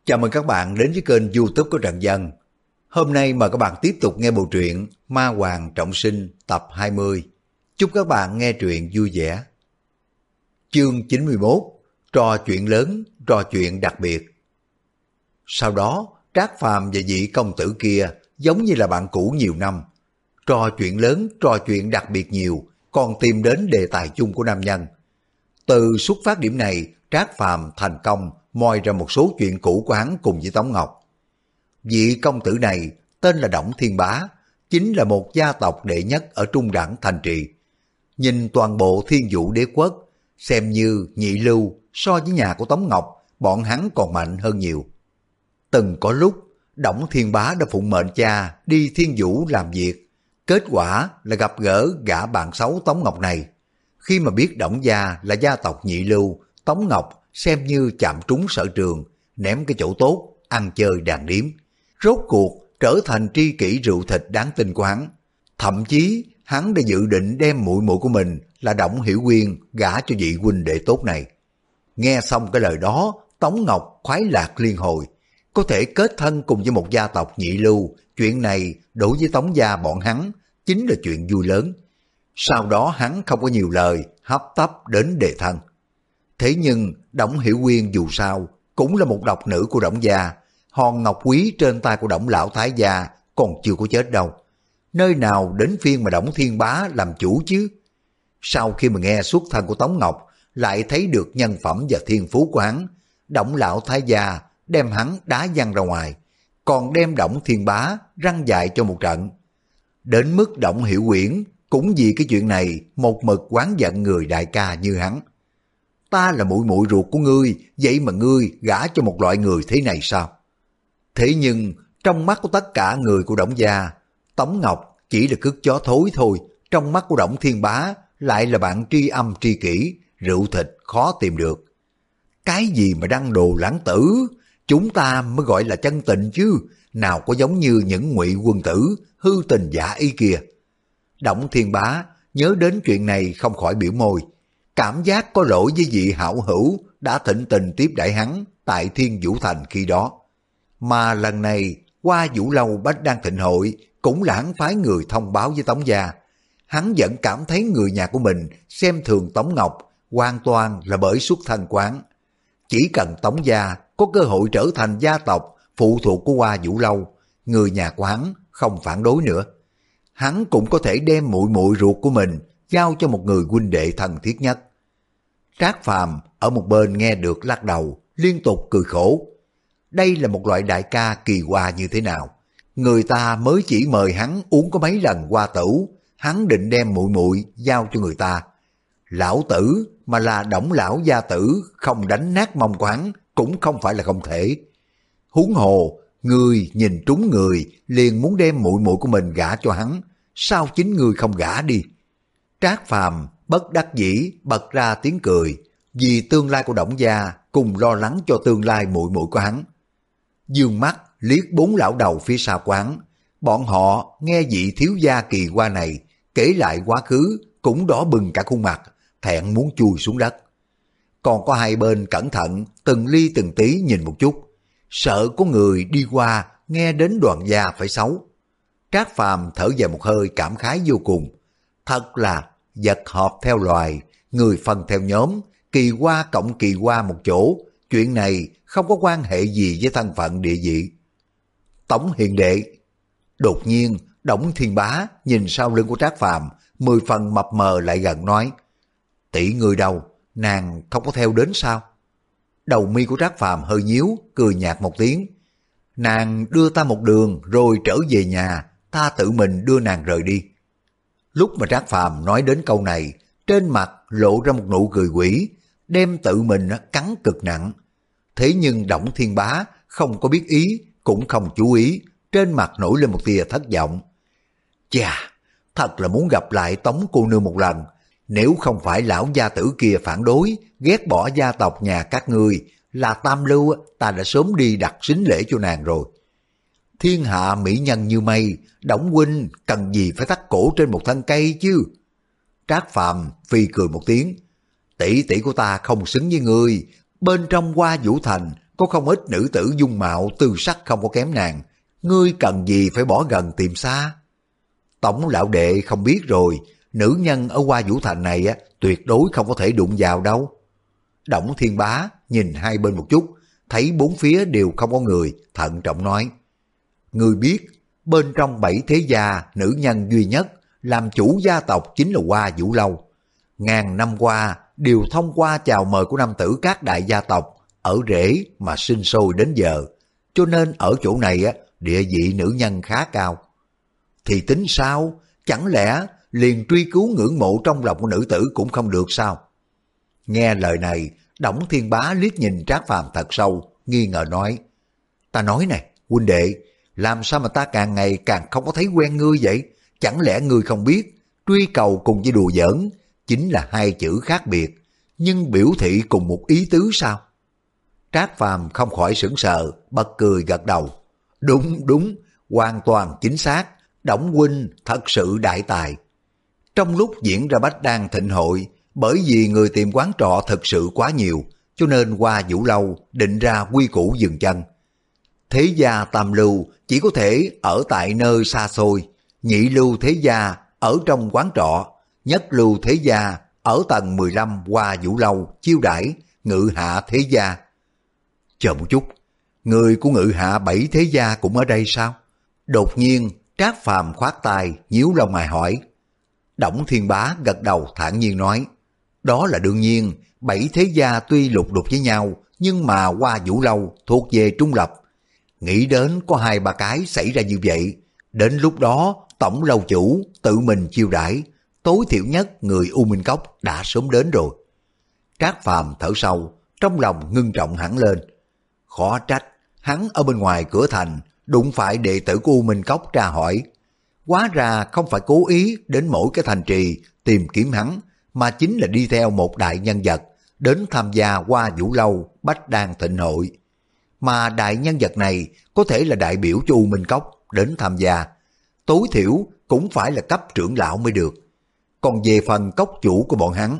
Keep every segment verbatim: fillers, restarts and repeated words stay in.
Chào mừng các bạn đến với kênh YouTube của Trần Dân. Hôm nay mời các bạn tiếp tục nghe bộ truyện Ma Hoàng Trọng Sinh tập hai mươi. Chúc các bạn nghe truyện vui vẻ. Chương chín mươi mốt. Trò chuyện lớn, trò chuyện đặc biệt. Sau đó, Trác Phàm và vị công tử kia giống như là bạn cũ nhiều năm. Trò chuyện lớn, trò chuyện đặc biệt nhiều, còn tìm đến đề tài chung của nam nhân. Từ xuất phát điểm này, Trác Phàm thành công moi ra một số chuyện cũ của hắn cùng với Tống Ngọc. Vị công tử này tên là Đổng Thiên Bá, chính là một gia tộc đệ nhất ở trung đẳng thành trì. Nhìn toàn bộ Thiên Vũ đế quốc, xem như nhị lưu so với nhà của Tống Ngọc, bọn hắn còn mạnh hơn nhiều. Từng có lúc, Đổng Thiên Bá đã phụng mệnh cha đi Thiên Vũ làm việc, kết quả là gặp gỡ gã bạn xấu Tống Ngọc này. Khi mà biết Đổng gia là gia tộc nhị lưu, Tống Ngọc xem như chạm trúng sở trường, ném cái chỗ tốt, ăn chơi đàn điếm. Rốt cuộc trở thành tri kỷ rượu thịt đáng tin của hắn. Thậm chí hắn đã dự định đem muội muội của mình là Đổng Hiểu Quyên gả cho vị huynh đệ tốt này. Nghe xong cái lời đó, Tống Ngọc khoái lạc liên hồi. Có thể kết thân cùng với một gia tộc nhị lưu, chuyện này đối với Tống gia bọn hắn chính là chuyện vui lớn. Sau đó hắn không có nhiều lời, hấp tấp đến đề thân. Thế nhưng Đổng Hiểu Quyên dù sao cũng là một độc nữ của Đổng gia, hòn ngọc quý trên tay của Đổng lão thái gia còn chưa có chết đâu. Nơi nào đến phiên mà Đổng Thiên Bá làm chủ chứ? Sau khi mà nghe xuất thân của Tống Ngọc, lại thấy được nhân phẩm và thiên phú của hắn, Đổng lão thái gia đem hắn đá văng ra ngoài, còn đem Đổng Thiên Bá răng dạy cho một trận. Đến mức Đổng Hiểu Quyển cũng vì cái chuyện này một mực oán giận người đại ca như hắn. Ta là muội muội ruột của ngươi, vậy mà ngươi gả cho một loại người thế này sao? Thế nhưng trong mắt của tất cả người của Đổng gia, Tống Ngọc chỉ là cước chó thối thôi, trong mắt của Đổng Thiên Bá lại là bạn tri âm tri kỷ, rượu thịt khó tìm được. Cái gì mà đăng đồ lãng tử, chúng ta mới gọi là chân tình chứ, nào có giống như những ngụy quân tử hư tình giả ý kia. Đổng Thiên Bá nhớ đến chuyện này không khỏi biểu môi, cảm giác có lỗi với vị hảo hữu đã thịnh tình tiếp đãi hắn tại Thiên Vũ Thành khi đó. Mà lần này qua Vũ Lâu Bách Đan Thịnh Hội cũng là hắn phái người thông báo với Tống gia. Hắn vẫn cảm thấy người nhà của mình xem thường Tống Ngọc hoàn toàn là bởi xuất thân quán. Chỉ cần Tống gia có cơ hội trở thành gia tộc phụ thuộc của Hoa Vũ Lâu, người nhà của hắn không phản đối nữa. Hắn cũng có thể đem muội muội ruột của mình giao cho một người huynh đệ thân thiết nhất. Trác Phàm ở một bên nghe được lắc đầu, liên tục cười khổ. Đây là một loại đại ca kỳ hoa như thế nào? Người ta mới chỉ mời hắn uống có mấy lần hoa tửu, hắn định đem muội muội giao cho người ta. Lão tử mà là Đổng lão gia tử không đánh nát mông của hắn cũng không phải là không thể. Huống hồ, người nhìn trúng người liền muốn đem muội muội của mình gả cho hắn, sao chính người không gả đi? Trác Phàm bất đắc dĩ bật ra tiếng cười, vì tương lai của Đổng gia cùng lo lắng cho tương lai muội muội của hắn. Dương mắt liếc bốn lão đầu phía sau quán, bọn họ nghe vị thiếu gia kỳ hoa này kể lại quá khứ cũng đỏ bừng cả khuôn mặt, thẹn muốn chui xuống đất. Còn có hai bên cẩn thận từng ly từng tí nhìn một chút, sợ có người đi qua nghe đến đoàn gia phải xấu. Trác Phàm thở dài một hơi cảm khái vô cùng. Thật là vật hợp theo loài, người phân theo nhóm, kỳ hoa cộng kỳ hoa một chỗ, chuyện này không có quan hệ gì với thân phận địa vị. Tống hiền đệ. Đột nhiên, Đổng Thiên Bá nhìn sau lưng của Trác Phàm, mười phần mập mờ lại gần nói, tỷ người đâu, nàng không có theo đến sao? Đầu mi của Trác Phàm hơi nhíu, cười nhạt một tiếng. Nàng đưa ta một đường rồi trở về nhà, ta tự mình đưa nàng rời đi. Lúc mà Trác Phàm nói đến câu này, trên mặt lộ ra một nụ cười quỷ, đem tự mình cắn cực nặng. Thế nhưng Đổng Thiên Bá không có biết ý, cũng không chú ý, trên mặt nổi lên một tia thất vọng. Chà, thật là muốn gặp lại Tống cô nương một lần, nếu không phải lão gia tử kia phản đối, ghét bỏ gia tộc nhà các ngươi, là tam lưu ta đã sớm đi đặt sính lễ cho nàng rồi. Thiên hạ mỹ nhân như mây, Đổng huynh cần gì phải thắt cổ trên một thân cây chứ? Trác Phàm phi cười một tiếng, tỷ tỷ của ta không xứng với ngươi, bên trong Hoa Vũ Thành có không ít nữ tử dung mạo tư sắc không có kém nàng, ngươi cần gì phải bỏ gần tìm xa. Tổng lão đệ không biết rồi, nữ nhân ở Hoa Vũ Thành này á, tuyệt đối không có thể đụng vào đâu. Đổng Thiên Bá nhìn hai bên một chút, thấy bốn phía đều không có người, thận trọng nói. Ngươi biết, bên trong bảy thế gia, nữ nhân duy nhất, làm chủ gia tộc chính là Hoa Vũ Lâu. Ngàn năm qua, đều thông qua chào mời của nam tử các đại gia tộc, ở rễ mà sinh sôi đến giờ. Cho nên ở chỗ này á, địa vị nữ nhân khá cao. Thì tính sao? Chẳng lẽ liền truy cứu ngưỡng mộ trong lòng của nữ tử cũng không được sao? Nghe lời này, Đổng Thiên Bá liếc nhìn Trác Phàm thật sâu, nghi ngờ nói. Ta nói này, huynh đệ, làm sao mà ta càng ngày càng không có thấy quen ngươi vậy? Chẳng lẽ ngươi không biết, truy cầu cùng với đùa giỡn, chính là hai chữ khác biệt, nhưng biểu thị cùng một ý tứ sao? Trác Phàm không khỏi sững sờ, bật cười gật đầu. Đúng, đúng, hoàn toàn chính xác, Đổng huynh thật sự đại tài. Trong lúc diễn ra Bách Đan Thịnh Hội, bởi vì người tìm quán trọ thật sự quá nhiều, cho nên Hoa Vũ Lâu định ra quy củ dừng chân. Thế gia tam lưu chỉ có thể ở tại nơi xa xôi, nhị lưu thế gia ở trong quán trọ, nhất lưu thế gia ở tầng mười lăm Hoa Vũ Lâu chiêu đãi ngự hạ thế gia. Chờ một chút, người của ngự hạ bảy thế gia cũng ở đây sao? Đột nhiên Trác Phàm khoát tay nhíu lông mày hỏi. Đổng Thiên Bá gật đầu thản nhiên nói. Đó là đương nhiên, bảy thế gia tuy lục đục với nhau, nhưng mà Hoa Vũ Lâu thuộc về trung lập. Nghĩ đến có hai ba cái xảy ra như vậy, đến lúc đó tổng lâu chủ tự mình chiêu đãi, tối thiểu nhất người U Minh Cốc đã sớm đến rồi. Trác Phàm thở sâu, trong lòng ngưng trọng hẳn lên. Khó trách, hắn ở bên ngoài cửa thành, đụng phải đệ tử của U Minh Cốc tra hỏi. Hóa ra không phải cố ý đến mỗi cái thành trì tìm kiếm hắn, mà chính là đi theo một đại nhân vật, đến tham gia Hoa Vũ Lâu Bách Đan Thịnh Hội. Mà đại nhân vật này có thể là đại biểu cho U Minh Cốc đến tham gia, tối thiểu cũng phải là cấp trưởng lão mới được. Còn về phần cốc chủ của bọn hắn,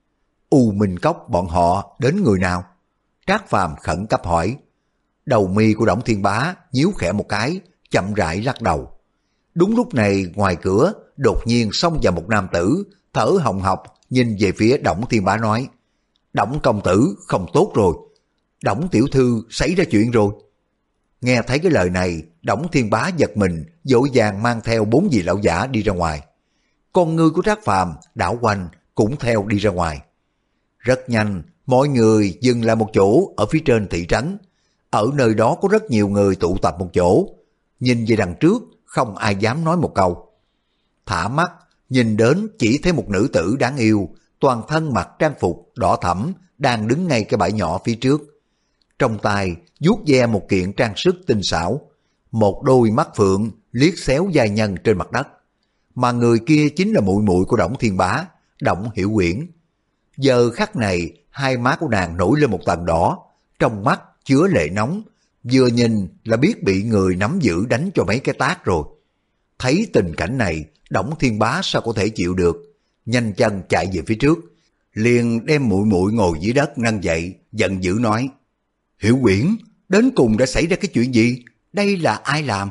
U Minh Cốc bọn họ đến người nào? Trác Phàm khẩn cấp hỏi. Đầu mi của Đổng Thiên Bá nhíu khẽ một cái, chậm rãi lắc đầu. Đúng lúc này ngoài cửa đột nhiên xông vào một nam tử, thở hồng hộc nhìn về phía Đổng Thiên Bá nói. Đổng công tử không tốt rồi, Đổng tiểu thư xảy ra chuyện rồi. Nghe thấy cái lời này, Đổng Thiên Bá giật mình, vội vàng mang theo bốn vị lão giả đi ra ngoài. Con ngươi của Trác Phàm đảo quanh cũng theo đi ra ngoài. Rất nhanh, mọi người dừng lại một chỗ ở phía trên thị trấn. Ở nơi đó có rất nhiều người tụ tập một chỗ. Nhìn về đằng trước, không ai dám nói một câu. Thả mắt, nhìn đến chỉ thấy một nữ tử đáng yêu, toàn thân mặc trang phục đỏ thẫm, đang đứng ngay cái bãi nhỏ phía trước. Trong tay vuốt ve một kiện trang sức tinh xảo, một đôi mắt phượng liếc xéo giai nhân trên mặt đất. Mà người kia chính là muội muội của Đổng Thiên Bá, Đổng Hiểu Uyển. Giờ khắc này, hai má của nàng nổi lên một tầng đỏ, trong mắt chứa lệ nóng, vừa nhìn là biết bị người nắm giữ đánh cho mấy cái tát rồi. Thấy tình cảnh này, Đổng Thiên Bá sao có thể chịu được, nhanh chân chạy về phía trước, liền đem muội muội ngồi dưới đất nâng dậy, giận dữ nói: Hiểu Uyển, đến cùng đã xảy ra cái chuyện gì? Đây là ai làm?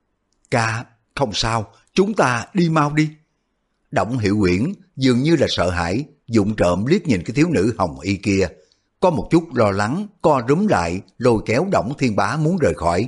Ca, không sao, chúng ta đi mau đi. Đổng Hiểu Uyển dường như là sợ hãi, vụng trộm liếc nhìn cái thiếu nữ hồng y kia, có một chút lo lắng, co rúm lại, lôi kéo Đổng Thiên Bá muốn rời khỏi.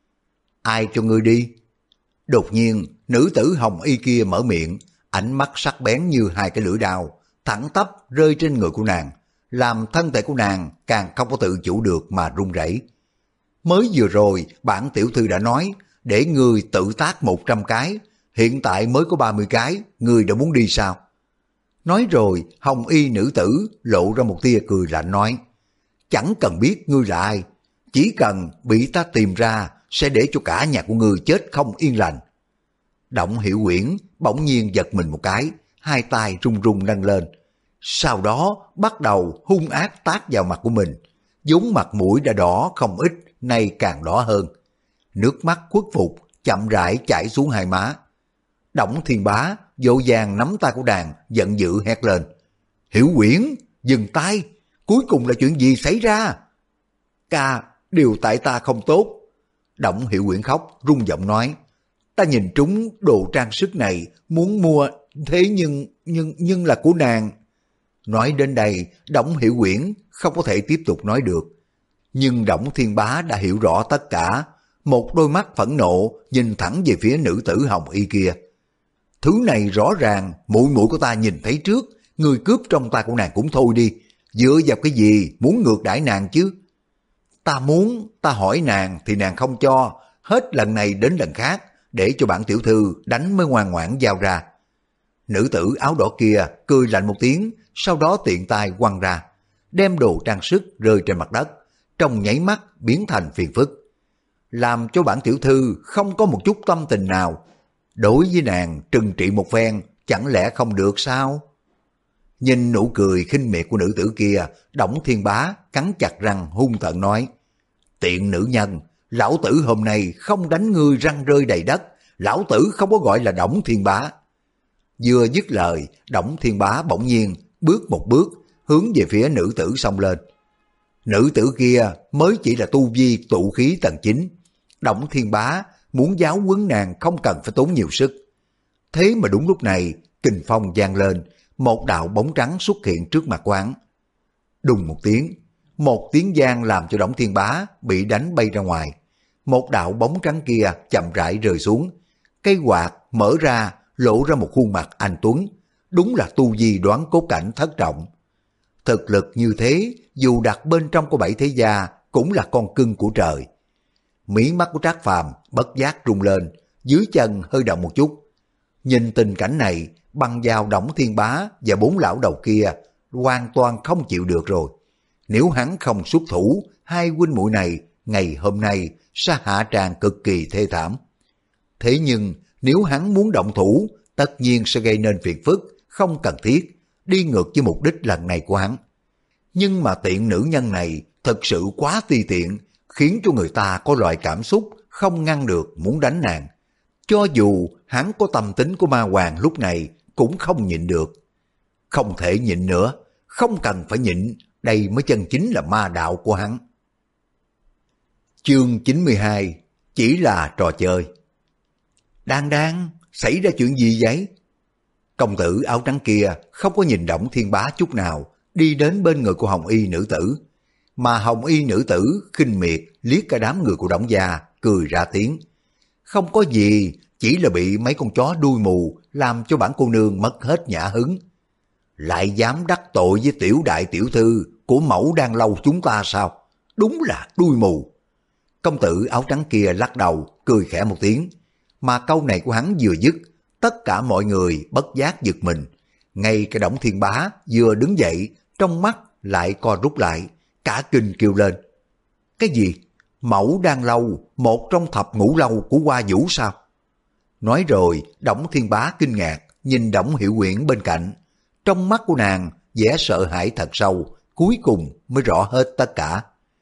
Ai cho ngươi đi? Đột nhiên, nữ tử hồng y kia mở miệng, ánh mắt sắc bén như hai cái lưỡi dao, thẳng tắp rơi trên người của nàng, làm thân thể của nàng càng không có tự chủ được mà run rẩy. Mới vừa rồi, bản tiểu thư đã nói, để ngươi tự tác một trăm cái, hiện tại mới có ba mươi cái, ngươi đã muốn đi sao? Nói rồi, hồng y nữ tử lộ ra một tia cười lạnh nói, chẳng cần biết ngươi là ai, chỉ cần bị ta tìm ra, sẽ để cho cả nhà của ngươi chết không yên lành. Đổng Hiểu Uyển bỗng nhiên giật mình một cái, hai tay run run nâng lên, sau đó bắt đầu hung ác tát vào mặt của mình, vốn mặt mũi đã đỏ không ít, nay càng đỏ hơn. Nước mắt khuất phục chậm rãi chảy xuống hai má. Đổng Thiên Bá vội vàng nắm tay của nàng, giận dữ hét lên, Hiểu Uyển, dừng tay, cuối cùng là chuyện gì xảy ra? Ca, đều tại ta không tốt. Đổng Hiểu Quyển khóc, run giọng nói, ta nhìn trúng đồ trang sức này, muốn mua, thế nhưng, nhưng, nhưng là của nàng. Nói đến đây, Đổng Hiểu Quyển không có thể tiếp tục nói được. Nhưng Đổng Thiên Bá đã hiểu rõ tất cả, một đôi mắt phẫn nộ nhìn thẳng về phía nữ tử hồng y kia. Thứ này rõ ràng, muội muội của ta nhìn thấy trước, người cướp trong tay của nàng cũng thôi đi, dựa vào cái gì muốn ngược đãi nàng chứ? Ta muốn, ta hỏi nàng thì nàng không cho, hết lần này đến lần khác, để cho bản tiểu thư đánh mới ngoan ngoãn giao ra. Nữ tử áo đỏ kia cười lạnh một tiếng, sau đó tiện tay quăng ra, đem đồ trang sức rơi trên mặt đất, trong nháy mắt biến thành phiền phức. Làm cho bản tiểu thư không có một chút tâm tình nào. Đối với nàng trừng trị một phen, chẳng lẽ không được sao? Nhìn nụ cười khinh miệt của nữ tử kia, Đổng Thiên Bá cắn chặt răng hung tợn nói, tiện nữ nhân, lão tử hôm nay không đánh ngươi răng rơi đầy đất, lão tử không có gọi là Đổng Thiên Bá. Vừa dứt lời, Đổng Thiên Bá bỗng nhiên bước một bước, hướng về phía nữ tử xông lên. Nữ tử kia mới chỉ là tu vi tụ khí tầng chín, Đổng Thiên Bá muốn giáo huấn nàng không cần phải tốn nhiều sức. Thế mà đúng lúc này, kình phong vang lên, một đạo bóng trắng xuất hiện trước mặt quán. Đùng một tiếng, một tiếng vang làm cho Đổng Thiên Bá bị đánh bay ra ngoài. Một đạo bóng trắng kia chậm rãi rơi xuống, cây quạt mở ra, lộ ra một khuôn mặt anh tuấn, đúng là tu vi đoán cốt cảnh thất trọng. Thực lực như thế, dù đặt bên trong của bảy thế gia cũng là con cưng của trời. Mí mắt của Trác Phàm bất giác rung lên, dưới chân hơi động một chút. Nhìn tình cảnh này, băng vào Đổng Thiên Bá và bốn lão đầu kia hoàn toàn không chịu được rồi. Nếu hắn không xuất thủ, hai huynh muội này ngày hôm nay sẽ hạ tràng cực kỳ thê thảm. Thế nhưng nếu hắn muốn động thủ, tất nhiên sẽ gây nên phiền phức không cần thiết, đi ngược với mục đích lần này của hắn. Nhưng mà tiện nữ nhân này thật sự quá ti tiện, khiến cho người ta có loại cảm xúc không ngăn được muốn đánh nàng. Cho dù hắn có tâm tính của ma hoàng lúc này cũng không nhịn được. Không thể nhịn nữa, không cần phải nhịn, đây mới chân chính là ma đạo của hắn. Chương chín mươi hai, chỉ là trò chơi. Đang đang, xảy ra chuyện gì vậy? Công tử áo trắng kia không có nhìn Đổng Thiên Bá chút nào, đi đến bên người của Hồng Y nữ tử. Mà Hồng Y nữ tử khinh miệt liếc cả đám người của Đổng gia, cười ra tiếng. Không có gì, chỉ là bị mấy con chó đuôi mù làm cho bản cô nương mất hết nhã hứng. Lại dám đắc tội với tiểu đại tiểu thư của mẫu đang lâu chúng ta sao? Đúng là đuôi mù. Công tử áo trắng kia lắc đầu, cười khẽ một tiếng. Mà câu này của hắn vừa dứt, tất cả mọi người bất giác giật mình. Ngay cái Đổng Thiên Bá vừa đứng dậy, trong mắt lại co rút lại, cả kinh kêu lên. Cái gì? Mẫu đang lâu, một trong thập ngũ lâu của Hoa Vũ sao? Nói rồi, Đổng Thiên Bá kinh ngạc, nhìn Đổng Hiểu Quyển bên cạnh. Trong mắt của nàng, vẻ sợ hãi thật sâu, cuối cùng mới rõ hết tất cả.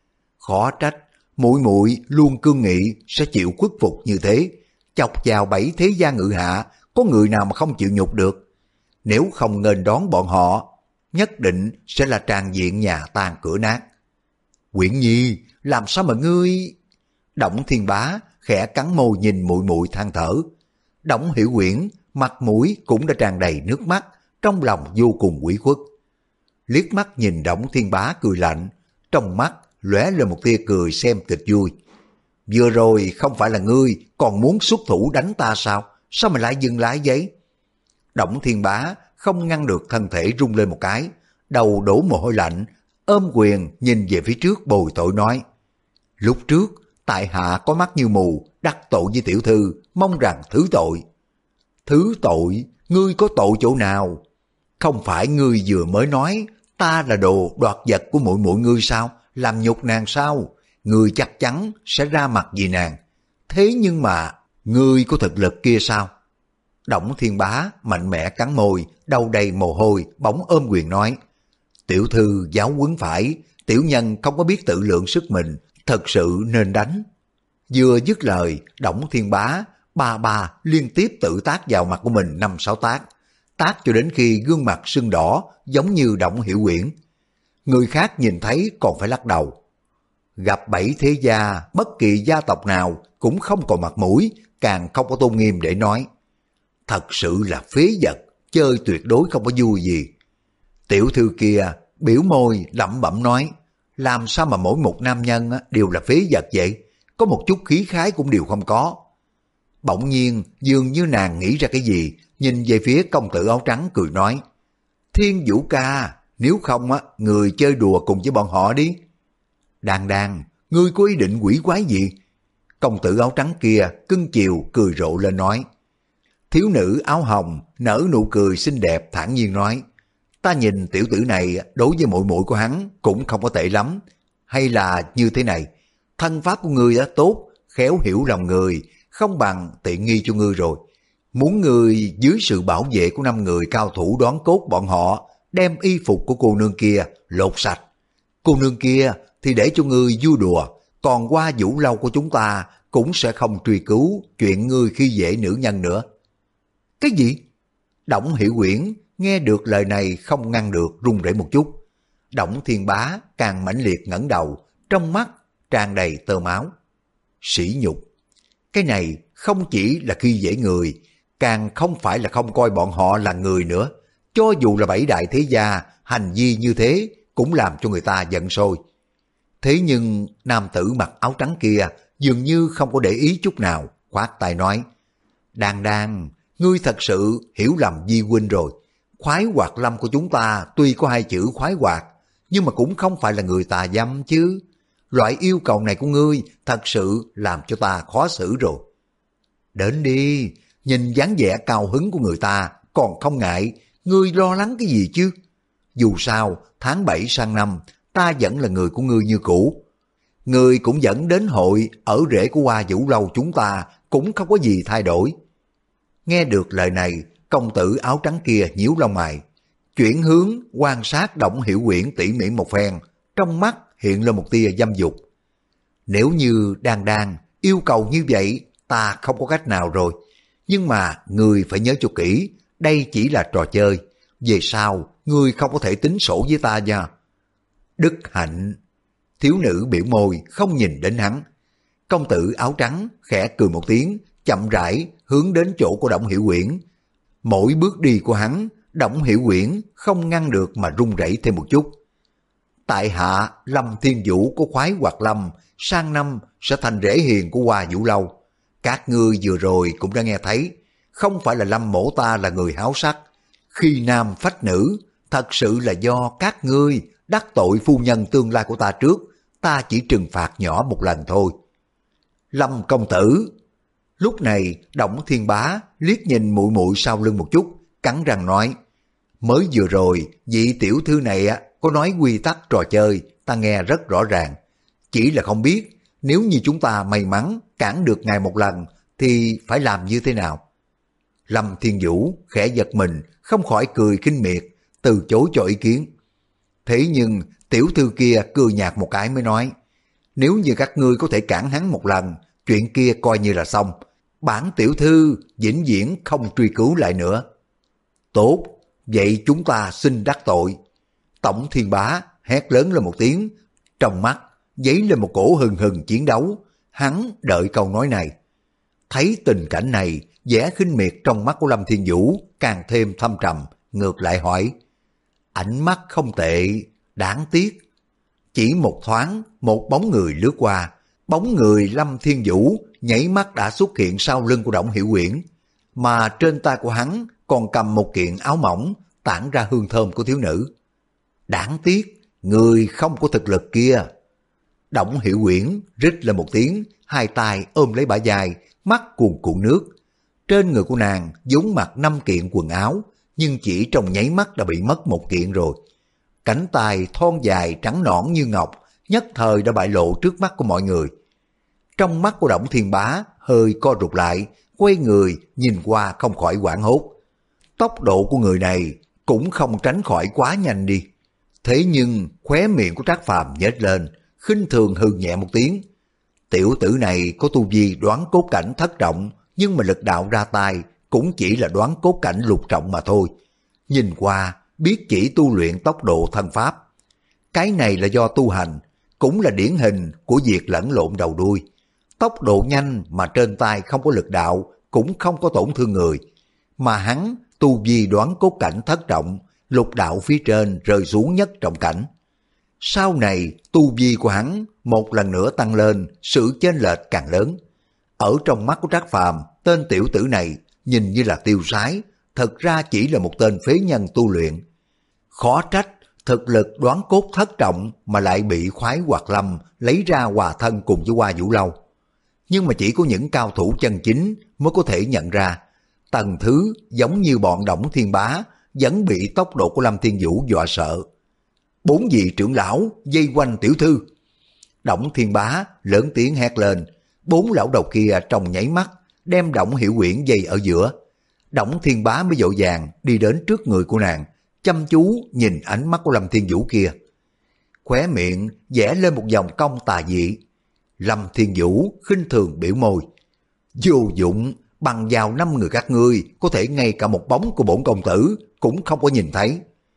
Khó trách, muội muội luôn cương nghị sẽ chịu khuất phục như thế. Chọc vào bảy thế gia ngự hạ, có người nào mà không chịu nhục được. Nếu không nghênh đón bọn họ, nhất định sẽ là tràn diện nhà tan cửa nát. Quyển Nhi, làm sao mà ngươi... Đổng Thiên Bá khẽ cắn môi nhìn muội muội than thở. Đổng Hiểu Quyển mặt mũi cũng đã tràn đầy nước mắt, trong lòng vô cùng ủy khuất. Liếc mắt nhìn Đổng Thiên Bá cười lạnh, trong mắt lóe lên một tia cười xem kịch vui. Vừa rồi không phải là ngươi còn muốn xuất thủ đánh ta sao? Sao mà lại dừng lại vậy? Đổng Thiên Bá không ngăn được thân thể rung lên một cái, đầu đổ mồ hôi lạnh, ôm quyền nhìn về phía trước bồi tội nói. Lúc trước, tại hạ có mắt như mù, đắc tội với tiểu thư, mong rằng thứ tội. Thứ tội? Ngươi có tội chỗ nào? Không phải ngươi vừa mới nói ta là đồ đoạt vật của muội muội ngươi sao? Làm nhục nàng sao? Ngươi chắc chắn sẽ ra mặt vì nàng. Thế nhưng mà, ngươi có thực lực kia sao? Đổng Thiên Bá mạnh mẽ cắn môi, đầu đầy mồ hôi, bỗng ôm quyền nói. Tiểu thư giáo huấn phải, tiểu nhân không có biết tự lượng sức mình, thật sự nên đánh. Vừa dứt lời, Đổng Thiên Bá ba ba liên tiếp tự tác vào mặt của mình năm sáu tác, tác cho đến khi gương mặt sưng đỏ giống như Đổng Hiểu Quyển. Người khác nhìn thấy còn phải lắc đầu. gặp bảy thế gia, bất kỳ gia tộc nào cũng không còn mặt mũi, càng không có tôn nghiêm để nói. Thật sự là phế vật, chơi tuyệt đối không có vui gì. Tiểu thư kia biểu môi lẩm bẩm nói, làm sao mà mỗi một nam nhân đều là phế vật vậy, có một chút khí khái cũng đều không có. Bỗng nhiên dường như nàng nghĩ ra cái gì, nhìn về phía công tử áo trắng cười nói, Thiên Vũ ca, nếu không á, người chơi đùa cùng với bọn họ đi. Đan Đan, ngươi có ý định quỷ quái gì? Công tử áo trắng kia cưng chiều cười rộ lên nói. Thiếu nữ áo hồng nở nụ cười xinh đẹp thản nhiên nói, ta nhìn tiểu tử này đối với muội muội của hắn cũng không có tệ lắm. Hay là như thế này, thân pháp của ngươi đã tốt, khéo hiểu lòng người, không bằng tiện nghi cho ngươi rồi. Muốn ngươi dưới sự bảo vệ của năm người cao thủ đoán cốt bọn họ, đem y phục của cô nương kia lột sạch. Cô nương kia thì để cho ngươi vui đùa, còn qua vũ lâu của chúng ta cũng sẽ không truy cứu chuyện ngươi khi dễ nữ nhân nữa. Cái gì? Đổng Hiểu Uyển nghe được lời này không ngăn được run rẩy một chút. Đổng Thiên Bá càng mãnh liệt ngẩng đầu, trong mắt tràn đầy tơ máu. Sỉ nhục. Cái này không chỉ là khi dễ người, càng không phải là không coi bọn họ là người nữa. Cho dù là bảy đại thế gia, hành vi như thế cũng làm cho người ta giận sôi. Thế nhưng nam tử mặc áo trắng kia dường như không có để ý chút nào, khoát tay nói, Đan Đan, ngươi thật sự hiểu lầm Di huynh rồi. Khoái hoạt lâm của chúng ta tuy có hai chữ khoái hoạt, nhưng mà cũng không phải là người tà dâm chứ. Loại yêu cầu này của ngươi thật sự làm cho ta khó xử rồi. Đến đi, nhìn dáng vẻ cao hứng của người ta còn không ngại, ngươi lo lắng cái gì chứ? Dù sao, tháng bảy sang năm, ta vẫn là người của ngươi như cũ. Ngươi cũng dẫn đến hội ở rễ của Hoa Vũ Lâu chúng ta cũng không có gì thay đổi. Nghe được lời này, công tử áo trắng kia nhíu lông mày, chuyển hướng quan sát Đổng Hiểu Uyển tỉ mỉ một phen, trong mắt hiện lên một tia dâm dục. Nếu như Đan Đan yêu cầu như vậy, ta không có cách nào rồi. Nhưng mà người phải nhớ cho kỹ, đây chỉ là trò chơi. Về sau, người không có thể tính sổ với ta nha. Đức hạnh. Thiếu nữ biểu môi không nhìn đến hắn. Công tử áo trắng khẽ cười một tiếng, chậm rãi hướng đến chỗ của Đổng Hiểu Uyển. Mỗi bước đi của hắn, Đổng Hiểu Uyển không ngăn được mà run rẩy thêm một chút. Tại hạ Lâm Thiên Vũ của Khoái Hoạt Lâm, sang năm sẽ thành rễ hiền của Hoa Vũ Lâu. Các ngươi vừa rồi cũng đã nghe thấy, không phải là Lâm mổ ta là người háo sắc. Khi nam phách nữ, thật sự là do các ngươi đắc tội phu nhân tương lai của ta trước, ta chỉ trừng phạt nhỏ một lần thôi. Lâm công tử. Lúc này Đổng Thiên Bá liếc nhìn muội muội sau lưng một chút, cắn răng nói, mới vừa rồi vị tiểu thư này có nói quy tắc trò chơi, ta nghe rất rõ ràng. Chỉ là không biết nếu như chúng ta may mắn cản được ngài một lần thì phải làm như thế nào. Lâm Thiên Vũ khẽ giật mình, không khỏi cười khinh miệt, từ chối cho ý kiến. Thế nhưng tiểu thư kia cười nhạt một cái mới nói, nếu như các ngươi có thể cản hắn một lần, chuyện kia coi như là xong. Bản tiểu thư vĩnh viễn không truy cứu lại nữa. Tốt, vậy chúng ta xin đắc tội. Tổng Thiên Bá hét lớn lên một tiếng, trong mắt dấy lên một cổ hừng hừng chiến đấu. Hắn đợi câu nói này. Thấy tình cảnh này, vẻ khinh miệt trong mắt của Lâm Thiên Vũ càng thêm thâm trầm, ngược lại hỏi, ánh mắt không tệ, đáng tiếc. Chỉ một thoáng, một bóng người lướt qua, bóng người Lâm Thiên Vũ nhảy mắt đã xuất hiện sau lưng của Đổng Hiểu Uyển, mà trên tay của hắn còn cầm một kiện áo mỏng tản ra hương thơm của thiếu nữ. Đáng tiếc, người không có thực lực kia. Đổng Hiểu Uyển rít lên một tiếng, hai tay ôm lấy bả vai, mắt cuồn cuộn nước. Trên người của nàng vốn mặc năm kiện quần áo, nhưng chỉ trong nháy mắt đã bị mất một kiện rồi. Cánh tay thon dài trắng nõn như ngọc, nhất thời đã bại lộ trước mắt của mọi người. Trong mắt của Đổng Thiên Bá hơi co rụt lại, quay người nhìn qua không khỏi hoảng hốt. Tốc độ của người này cũng không tránh khỏi quá nhanh đi. Thế nhưng khóe miệng của Trác Phàm nhếch lên, khinh thường hừ nhẹ một tiếng. Tiểu tử này có tu vi đoán cốt cảnh thất trọng, nhưng mà lực đạo ra tay cũng chỉ là đoán cốt cảnh lục trọng mà thôi. Nhìn qua biết chỉ tu luyện tốc độ thân pháp. Cái này là do tu hành, cũng là điển hình của việc lẫn lộn đầu đuôi. Tốc độ nhanh mà trên tay không có lực đạo, cũng không có tổn thương người. Mà hắn tu vi đoán cốt cảnh thất trọng, lục đạo phía trên rơi xuống nhất trọng cảnh. Sau này tu vi của hắn một lần nữa tăng lên, sự chênh lệch càng lớn. Ở trong mắt của Trác Phàm, tên tiểu tử này nhìn như là tiêu sái, thật ra chỉ là một tên phế nhân tu luyện. Khó trách thực lực đoán cốt thất trọng mà lại bị Khoái Hoạt Lâm lấy ra hòa thân cùng với Hoa Vũ Lâu. Nhưng mà chỉ có những cao thủ chân chính mới có thể nhận ra, tầng thứ giống như bọn Đổng Thiên Bá vẫn bị tốc độ của Lâm Thiên Vũ dọa sợ. Bốn vị trưởng lão dây quanh tiểu thư. Đổng Thiên Bá lớn tiếng hét lên, bốn lão đầu kia trong nháy mắt đem Đổng Hiểu Uyển dây ở giữa. Đổng Thiên Bá mới vội vàng đi đến trước người của nàng, chăm chú nhìn ánh mắt của Lâm Thiên Vũ kia. Khóe miệng vẽ lên một vòng cong tà dị. Lâm Thiên Vũ khinh thường biểu môi. Vô dụng, bằng vào năm người các ngươi, có thể ngay cả một bóng của bổn công tử cũng không có nhìn thấy.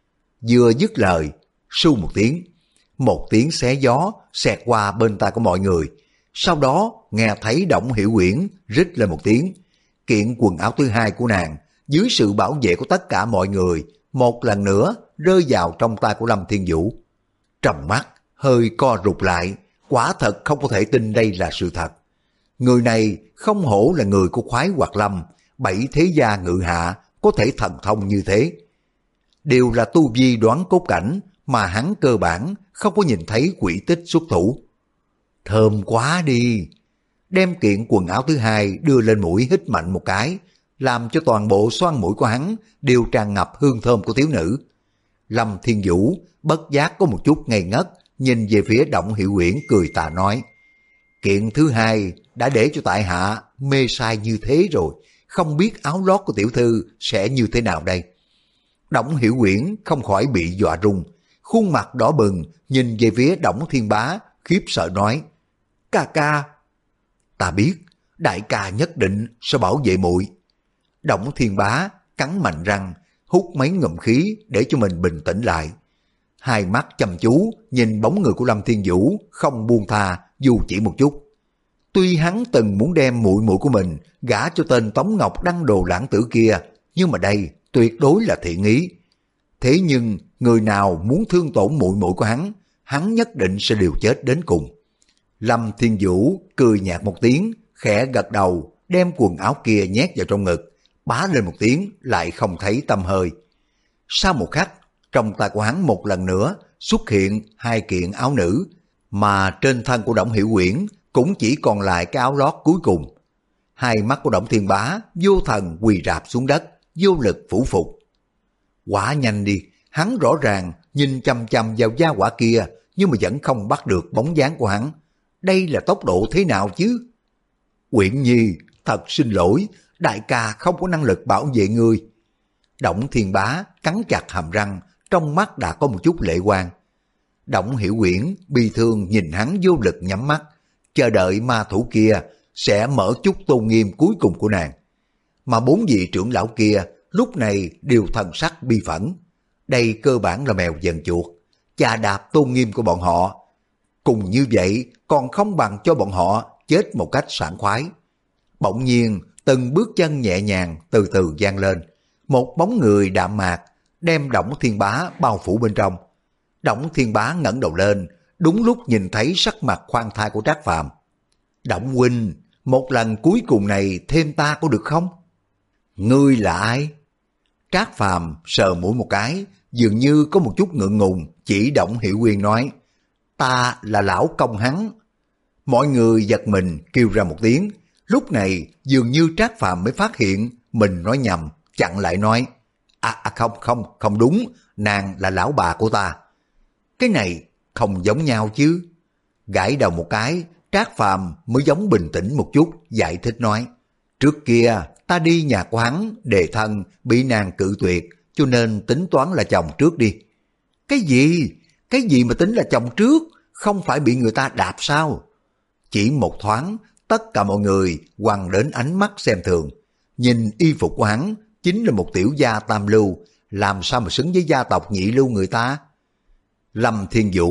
Vừa dứt lời, su một tiếng, một tiếng xé gió xẹt qua bên tai của mọi người. Sau đó nghe thấy Đổng Hiểu Uyển rít lên một tiếng, kiện quần áo thứ hai của nàng dưới sự bảo vệ của tất cả mọi người một lần nữa rơi vào trong tay của Lâm Thiên Vũ. Tròng mắt hơi co rụt lại, quả thật không có thể tin đây là sự thật. Người này không hổ là người của Khoái Hoạt Lâm, bảy thế gia ngự hạ có thể thần thông như thế. Đều là tu vi đoán cốt cảnh mà hắn cơ bản không có nhìn thấy quỷ tích xuất thủ. Thơm quá đi! Đem kiện quần áo thứ hai đưa lên mũi hít mạnh một cái, làm cho toàn bộ xoang mũi của hắn đều tràn ngập hương thơm của thiếu nữ. Lâm Thiên Vũ bất giác có một chút ngây ngất, nhìn về phía Đổng Hiểu Uyển cười tà nói, kiện thứ hai đã để cho tại hạ mê sai như thế rồi, không biết áo lót của tiểu thư sẽ như thế nào đây. Đổng Hiểu Uyển không khỏi bị dọa run, khuôn mặt đỏ bừng nhìn về phía Đổng Thiên Bá, khiếp sợ nói, ca ca. Ta biết, đại ca nhất định sẽ bảo vệ muội. Đổng Thiên Bá cắn mạnh răng, hút mấy ngụm khí để cho mình bình tĩnh lại. Hai mắt chăm chú nhìn bóng người của Lâm Thiên Vũ, không buông tha dù chỉ một chút. Tuy hắn từng muốn đem muội muội của mình gả cho tên Tống Ngọc Đăng Đồ lãng tử kia, nhưng mà đây tuyệt đối là thiện ý. Thế nhưng người nào muốn thương tổn muội muội của hắn, hắn nhất định sẽ liều chết đến cùng. Lâm Thiên Vũ cười nhạt một tiếng, khẽ gật đầu, đem quần áo kia nhét vào trong ngực, bá lên một tiếng lại không thấy tăm hơi. Sau một khắc, trong tay của hắn một lần nữa xuất hiện hai kiện áo nữ, mà trên thân của Đổng Hiểu Uyển cũng chỉ còn lại cái áo lót cuối cùng. Hai mắt của Đổng Thiên Bá vô thần quỳ rạp xuống đất, vô lực phủ phục. Quả nhanh đi, hắn rõ ràng nhìn chăm chăm vào gia hỏa kia, nhưng mà vẫn không bắt được bóng dáng của hắn. Đây là tốc độ thế nào chứ? Uyển Nhi, thật xin lỗi, đại ca không có năng lực bảo vệ ngươi. Đổng Thiên Bá cắn chặt hàm răng, trong mắt đã có một chút lệ quang. Đổng Hiểu Uyển bi thương nhìn hắn vô lực nhắm mắt, chờ đợi ma thủ kia sẽ mở chút tôn nghiêm cuối cùng của nàng. Mà bốn vị trưởng lão kia lúc này đều thần sắc bi phẫn. Đây cơ bản là mèo dần chuột, chà đạp tôn nghiêm của bọn họ. Cùng như vậy còn không bằng cho bọn họ chết một cách sảng khoái. Bỗng nhiên từng bước chân nhẹ nhàng từ từ vang lên, một bóng người đạm mạc đem Đổng Thiên Bá bao phủ bên trong. Đổng Thiên Bá ngẩng đầu lên, đúng lúc nhìn thấy sắc mặt khoan thai của Trác Phàm. Đổng huynh, một lần cuối cùng này thêm ta có được không? Ngươi là ai? Trác Phàm sờ mũi một cái, dường như có một chút ngượng ngùng, chỉ Đổng Hiểu Uyên nói, ta là lão công hắn. Mọi người giật mình kêu ra một tiếng. Lúc này dường như Trác Phàm mới phát hiện mình nói nhầm, chặn lại nói, à, à không không không đúng, nàng là lão bà của ta. Cái này không giống nhau chứ. Gãi đầu một cái, Trác Phàm mới giống bình tĩnh một chút, giải thích nói, trước kia ta đi nhà của hắn đề thân bị nàng cự tuyệt, cho nên tính toán là chồng trước đi. Cái gì? Cái gì mà tính là chồng trước? Không phải bị người ta đạp sao? Chỉ một thoáng, tất cả mọi người quăng đến ánh mắt xem thường. Nhìn y phục của hắn chính là một tiểu gia tam lưu, làm sao mà xứng với gia tộc nhị lưu người ta? Lâm Thiên Vũ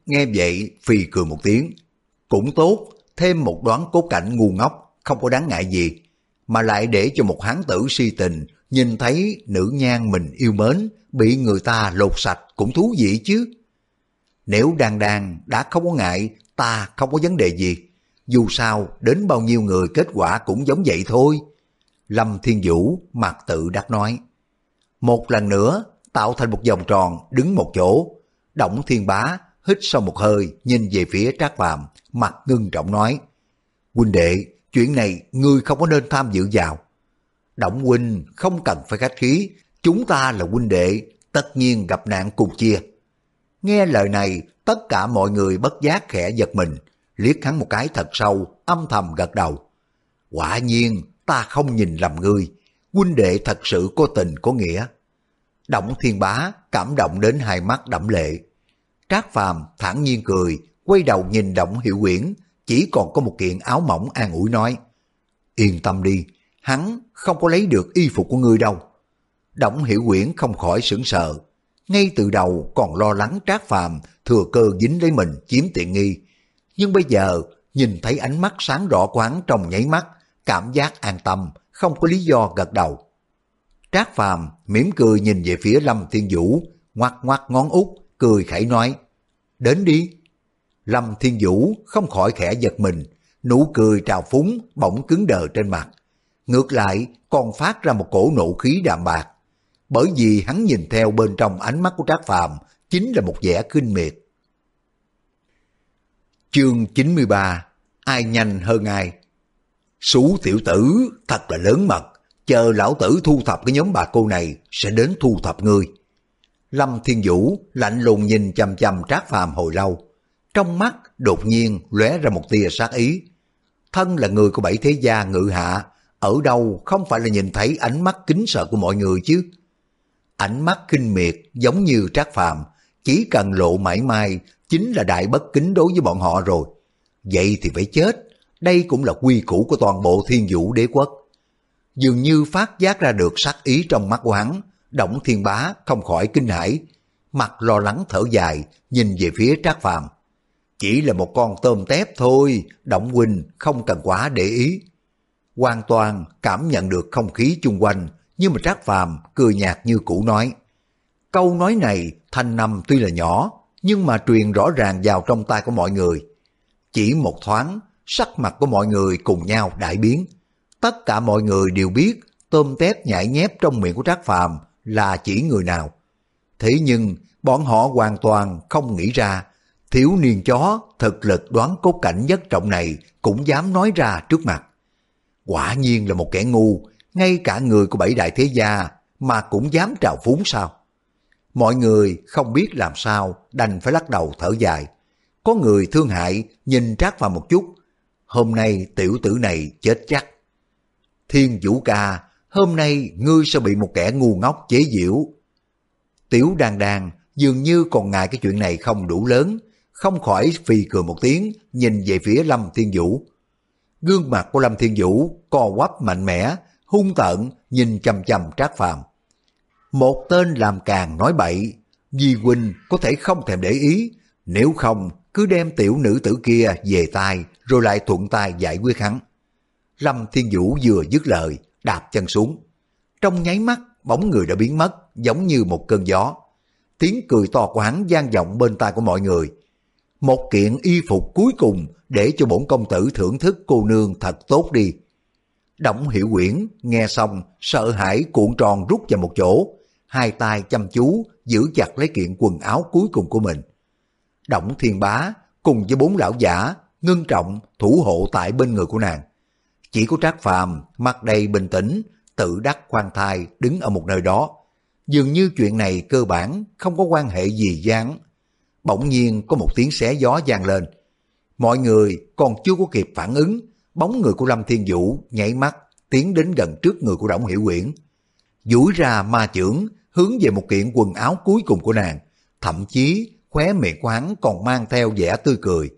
nghe vậy phì cười một tiếng. Cũng tốt, thêm một đoán cốt cảnh ngu ngốc, không có đáng ngại gì, mà lại để cho một hán tử si tình nhìn thấy nữ nhan mình yêu mến bị người ta lột sạch cũng thú vị chứ. Nếu Đan Đan đã không có ngại, ta không có vấn đề gì. Dù sao, đến bao nhiêu người kết quả cũng giống vậy thôi. Lâm Thiên Vũ mặt tự đắc nói. Một lần nữa, tạo thành một vòng tròn đứng một chỗ. Đổng Thiên Bá hít sâu một hơi, nhìn về phía Trác Phàm, mặt ngưng trọng nói. Huynh đệ, chuyện này ngươi không có nên tham dự vào. Đổng huynh không cần phải khách khí, chúng ta là huynh đệ, tất nhiên gặp nạn cùng chia. Nghe lời này, tất cả mọi người bất giác khẽ giật mình, liếc hắn một cái thật sâu, âm thầm gật đầu. Quả nhiên, ta không nhìn lầm ngươi, huynh đệ thật sự có tình có nghĩa. Đổng Thiên Bá cảm động đến hai mắt đẫm lệ. Trác Phàm thản nhiên cười, quay đầu nhìn Đổng Hiểu Uyển, chỉ còn có một kiện áo mỏng an ủi nói. Yên tâm đi, hắn không có lấy được y phục của ngươi đâu. Đổng Hiểu Uyển không khỏi sửng sợ, ngay từ đầu còn lo lắng Trác Phàm thừa cơ dính lấy mình chiếm tiện nghi, nhưng bây giờ nhìn thấy ánh mắt sáng rõ của hắn trong nháy mắt, cảm giác an tâm, không có lý do gật đầu. Trác Phàm mỉm cười nhìn về phía Lâm Thiên Vũ, ngoắc ngoắc ngón út, cười khẩy nói, đến đi. Lâm Thiên Vũ không khỏi khẽ giật mình, nụ cười trào phúng bỗng cứng đờ trên mặt. Ngược lại còn phát ra một cổ nộ khí đạm bạc, bởi vì hắn nhìn theo bên trong ánh mắt của Trác Phàm chính là một vẻ khinh miệt. Chương chín mươi ba, ai nhanh hơn ai. Sú tiểu tử thật là lớn mật, chờ lão tử thu thập cái nhóm bà cô này sẽ đến thu thập ngươi. Lâm Thiên Vũ lạnh lùng nhìn chằm chằm Trác Phàm hồi lâu, trong mắt đột nhiên lóe ra một tia sát ý. Thân là người của bảy thế gia ngự hạ, ở đâu không phải là nhìn thấy ánh mắt kính sợ của mọi người chứ. Ánh mắt khinh miệt giống như Trác Phàm, chỉ cần lộ mảy may chính là đại bất kính đối với bọn họ rồi. Vậy thì phải chết, đây cũng là quy củ của toàn bộ Thiên Vũ đế quốc. Dường như phát giác ra được sát ý trong mắt của hắn, Đổng Thiên Bá không khỏi kinh hãi, mặt lo lắng thở dài, nhìn về phía Trác Phàm. Chỉ là một con tôm tép thôi, Đổng huynh không cần quá để ý. Hoàn toàn cảm nhận được không khí chung quanh, nhưng mà Trác Phàm cười nhạt như cũ nói. Câu nói này thanh năm tuy là nhỏ, nhưng mà truyền rõ ràng vào trong tai của mọi người. Chỉ một thoáng, sắc mặt của mọi người cùng nhau đại biến. Tất cả mọi người đều biết tôm tép nhảy nhép trong miệng của Trác Phàm là chỉ người nào. Thế nhưng bọn họ hoàn toàn không nghĩ ra, thiếu niên chó thực lực đoán cốt cảnh nhất trọng này cũng dám nói ra trước mặt. Quả nhiên là một kẻ ngu, ngay cả người của bảy đại thế gia mà cũng dám trào phúng sao? Mọi người không biết làm sao, đành phải lắc đầu thở dài. Có người thương hại nhìn Trác Phàm một chút, hôm nay tiểu tử này chết chắc. Thiên Vũ ca, hôm nay ngươi sẽ bị một kẻ ngu ngốc chế giễu. Tiểu Đan Đan dường như còn ngại cái chuyện này không đủ lớn, không khỏi phì cười một tiếng, nhìn về phía Lâm Thiên Vũ. Gương mặt của Lâm Thiên Vũ co quắp mạnh mẽ, hung tợn nhìn chằm chằm Trác Phàm. Một tên làm càng nói bậy, Di huynh có thể không thèm để ý, nếu không cứ đem tiểu nữ tử kia về tay rồi lại thuận tay giải quyết hắn. Lâm Thiên Vũ vừa dứt lời, đạp chân xuống. Trong nháy mắt, bóng người đã biến mất, giống như một cơn gió. Tiếng cười to của hắn vang vọng bên tai của mọi người. Một kiện y phục cuối cùng để cho bổn công tử thưởng thức cô nương thật tốt đi. Đổng Hiểu Uyển nghe xong, sợ hãi cuộn tròn rút vào một chỗ, hai tay chăm chú giữ chặt lấy kiện quần áo cuối cùng của mình. Đổng Thiên Bá cùng với bốn lão giả ngưng trọng thủ hộ tại bên người của nàng. Chỉ có Trác Phàm mặt đầy bình tĩnh, tự đắc khoan thai đứng ở một nơi đó. Dường như chuyện này cơ bản không có quan hệ gì với hắn. Bỗng nhiên có một tiếng xé gió vang lên. Mọi người còn chưa có kịp phản ứng, bóng người của Lâm Thiên Vũ nhảy mắt tiến đến gần trước người của Đổng Hiểu Uyển, duỗi ra ma chưởng hướng về một kiện quần áo cuối cùng của nàng, thậm chí khóe miệng của hắn còn mang theo vẻ tươi cười.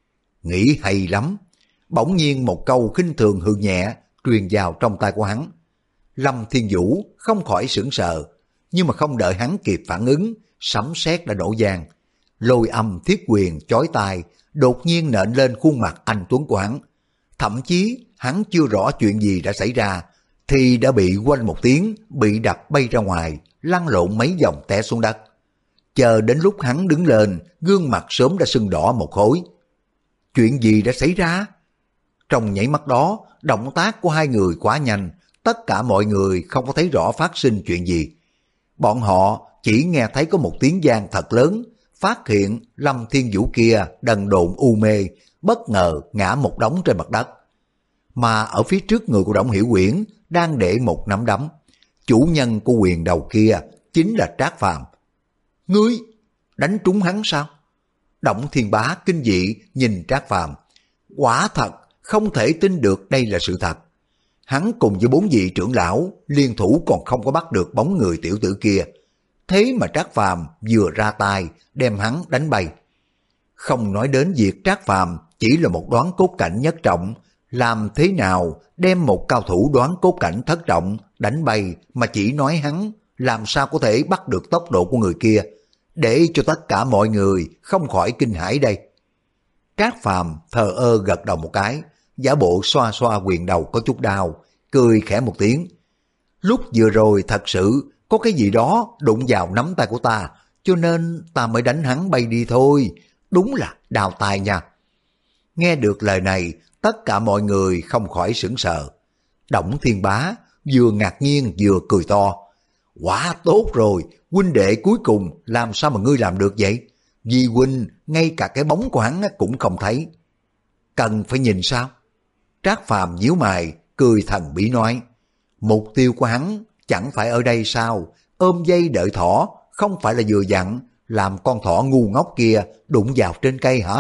Nghĩ hay lắm. Bỗng nhiên một câu khinh thường hừ nhẹ truyền vào trong tai của hắn. Lâm Thiên Vũ không khỏi sửng sờ, nhưng mà không đợi hắn kịp phản ứng, sấm sét đã nổ vang. lôi âm thiết quyền chói tai đột nhiên nện lên khuôn mặt anh tuấn của hắn. Thậm chí hắn chưa rõ chuyện gì đã xảy ra thì đã bị quanh một tiếng, bị đập bay ra ngoài, lăn lộn mấy vòng té xuống đất. Chờ đến lúc hắn đứng lên, gương mặt sớm đã sưng đỏ một khối. Chuyện gì đã xảy ra? Trong nháy mắt đó, động tác của hai người quá nhanh, tất cả mọi người không có thấy rõ phát sinh chuyện gì. Bọn họ chỉ nghe thấy có một tiếng vang thật lớn, phát hiện Lâm Thiên Vũ kia đần độn u mê, bất ngờ ngã một đống trên mặt đất. Mà ở phía trước người của Đổng Hiểu Quyển đang để một nắm đấm. Chủ nhân của quyền đầu kia chính là Trác Phàm. Ngươi đánh trúng hắn sao? Đổng Thiên Bá kinh dị nhìn Trác Phàm, quả thật không thể tin được đây là sự thật. Hắn cùng với bốn vị trưởng lão liên thủ còn không có bắt được bóng người tiểu tử kia, thế mà Trác Phàm vừa ra tay đem hắn đánh bay. Không nói đến việc Trác Phàm chỉ là một đoán cốt cảnh nhất trọng, làm thế nào đem một cao thủ đoán cốt cảnh thất trọng đánh bay, mà chỉ nói hắn làm sao có thể bắt được tốc độ của người kia, để cho tất cả mọi người không khỏi kinh hãi đây. Trác Phàm thờ ơ gật đầu một cái, giả bộ xoa xoa quyền đầu có chút đau, cười khẽ một tiếng. Lúc vừa rồi thật sự có cái gì đó đụng vào nắm tay của ta, cho nên ta mới đánh hắn bay đi thôi, đúng là đào tài nha. Nghe được lời này, tất cả mọi người không khỏi sửng sờ. Đổng Thiên Bá vừa ngạc nhiên vừa cười to. Quá tốt rồi, huynh đệ cuối cùng làm sao mà ngươi làm được vậy? Vì huynh ngay cả cái bóng của hắn cũng không thấy. Cần phải nhìn sao? Trác Phàm nhíu mày, cười thần bí nói. Mục tiêu của hắn chẳng phải ở đây sao? Ôm dây đợi thỏ, không phải là vừa dặn làm con thỏ ngu ngốc kia đụng vào trên cây hả?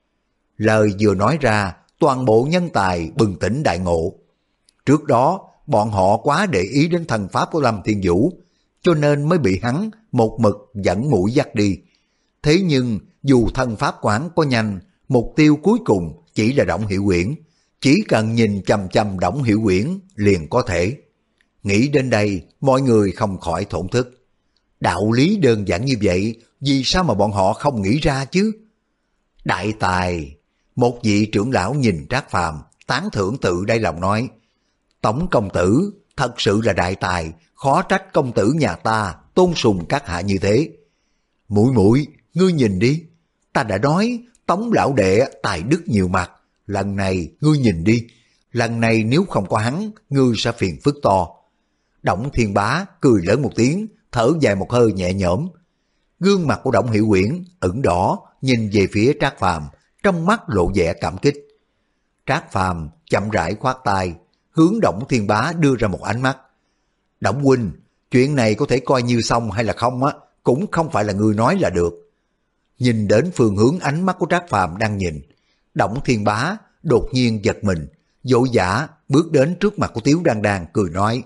Lời vừa nói ra, toàn bộ nhân tài bừng tỉnh đại ngộ. Trước đó, bọn họ quá để ý đến thần pháp của Lâm Thiên Vũ, cho nên mới bị hắn một mực dẫn mũi dắt đi. Thế nhưng, dù thần pháp của hắn có nhanh, mục tiêu cuối cùng chỉ là Đổng Hiểu Quyển. Chỉ cần nhìn chằm chằm Đổng Hiểu Quyển liền có thể. Nghĩ đến đây, mọi người không khỏi thổn thức. Đạo lý đơn giản như vậy, vì sao mà bọn họ không nghĩ ra chứ? Đại tài! Một vị trưởng lão nhìn Trác Phàm tán thưởng tự đáy lòng nói. Tổng công tử thật sự là đại tài, khó trách công tử nhà ta tôn sùng các hạ như thế. Muội muội, ngươi nhìn đi, ta đã nói Tống lão đệ tài đức nhiều mặt, lần này ngươi nhìn đi, lần này nếu không có hắn, ngươi sẽ phiền phức to. Đổng Thiên Bá cười lớn một tiếng, thở dài một hơi nhẹ nhõm. Gương mặt của Đổng Hiểu Quyển ửng đỏ, nhìn về phía Trác Phàm, trong mắt lộ vẻ cảm kích. Trác Phàm chậm rãi khoát tay, hướng Đổng Thiên Bá đưa ra một ánh mắt. Đổng huynh, chuyện này có thể coi như xong hay là không á, cũng không phải là ngươi nói là được. Nhìn đến phương hướng ánh mắt của Trác Phàm đang nhìn, Đổng Thiên Bá đột nhiên giật mình, vội vã bước đến trước mặt của Tiếu Đan Đan cười nói.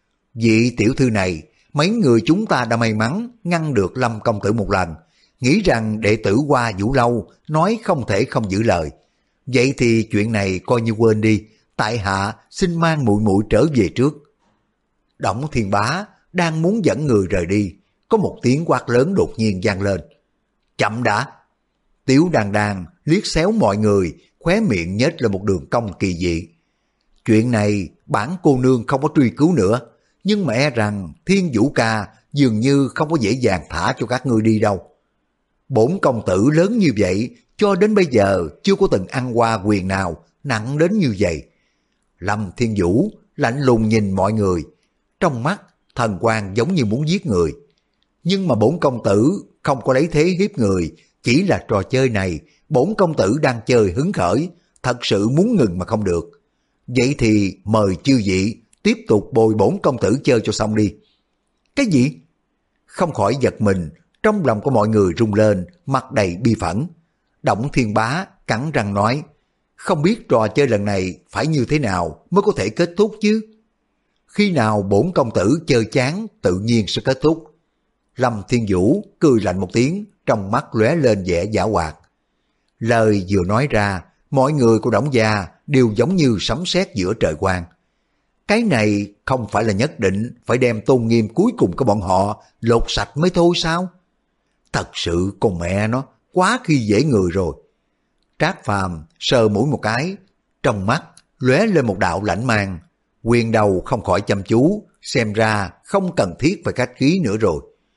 Vị tiểu thư này, mấy người chúng ta đã may mắn ngăn được Lâm công tử một lần, nghĩ rằng đệ tử Hoa Vũ Lâu nói không thể không giữ lời. Vậy thì chuyện này coi như quên đi, tại hạ xin mang muội muội trở về trước. Đổng Thiên Bá đang muốn dẫn người rời đi, có một tiếng quát lớn đột nhiên vang lên. Chậm đã! Tiếu Đan Đan liếc xéo mọi người, khóe miệng nhếch lên một đường cong kỳ dị. Chuyện này bản cô nương không có truy cứu nữa, nhưng mà e rằng Thiên Vũ ca dường như không có dễ dàng thả cho các ngươi đi đâu. Bổn công tử lớn như vậy, cho đến bây giờ chưa có từng ăn qua quyền nào nặng đến như vậy. Lâm Thiên Vũ lạnh lùng nhìn mọi người, trong mắt thần quang giống như muốn giết người. Nhưng mà bổn công tử không có lấy thế hiếp người, chỉ là trò chơi này bổn công tử đang chơi hứng khởi, thật sự muốn ngừng mà không được. Vậy thì mời chư vị tiếp tục bồi bổn công tử chơi cho xong đi. Cái gì? Không khỏi giật mình, trong lòng của mọi người rung lên, mặt đầy bi phẫn. Đổng Thiên Bá cắn răng nói, không biết trò chơi lần này phải như thế nào mới có thể kết thúc chứ? Khi nào bổn công tử chơi chán tự nhiên sẽ kết thúc. Lâm Thiên Vũ cười lạnh một tiếng, trong mắt lóe lên vẻ giảo hoạt. Lời vừa nói ra, mọi người của Đổng gia đều giống như sấm sét giữa trời quang. Cái này không phải là nhất định phải đem tôn nghiêm cuối cùng của bọn họ lột sạch mới thôi sao? Thật sự con mẹ nó, quá khi dễ người rồi. Trác Phàm sờ mũi một cái, trong mắt lóe lên một đạo lãnh mang, quyền đầu không khỏi chăm chú, xem ra không cần thiết phải khách khí nữa rồi.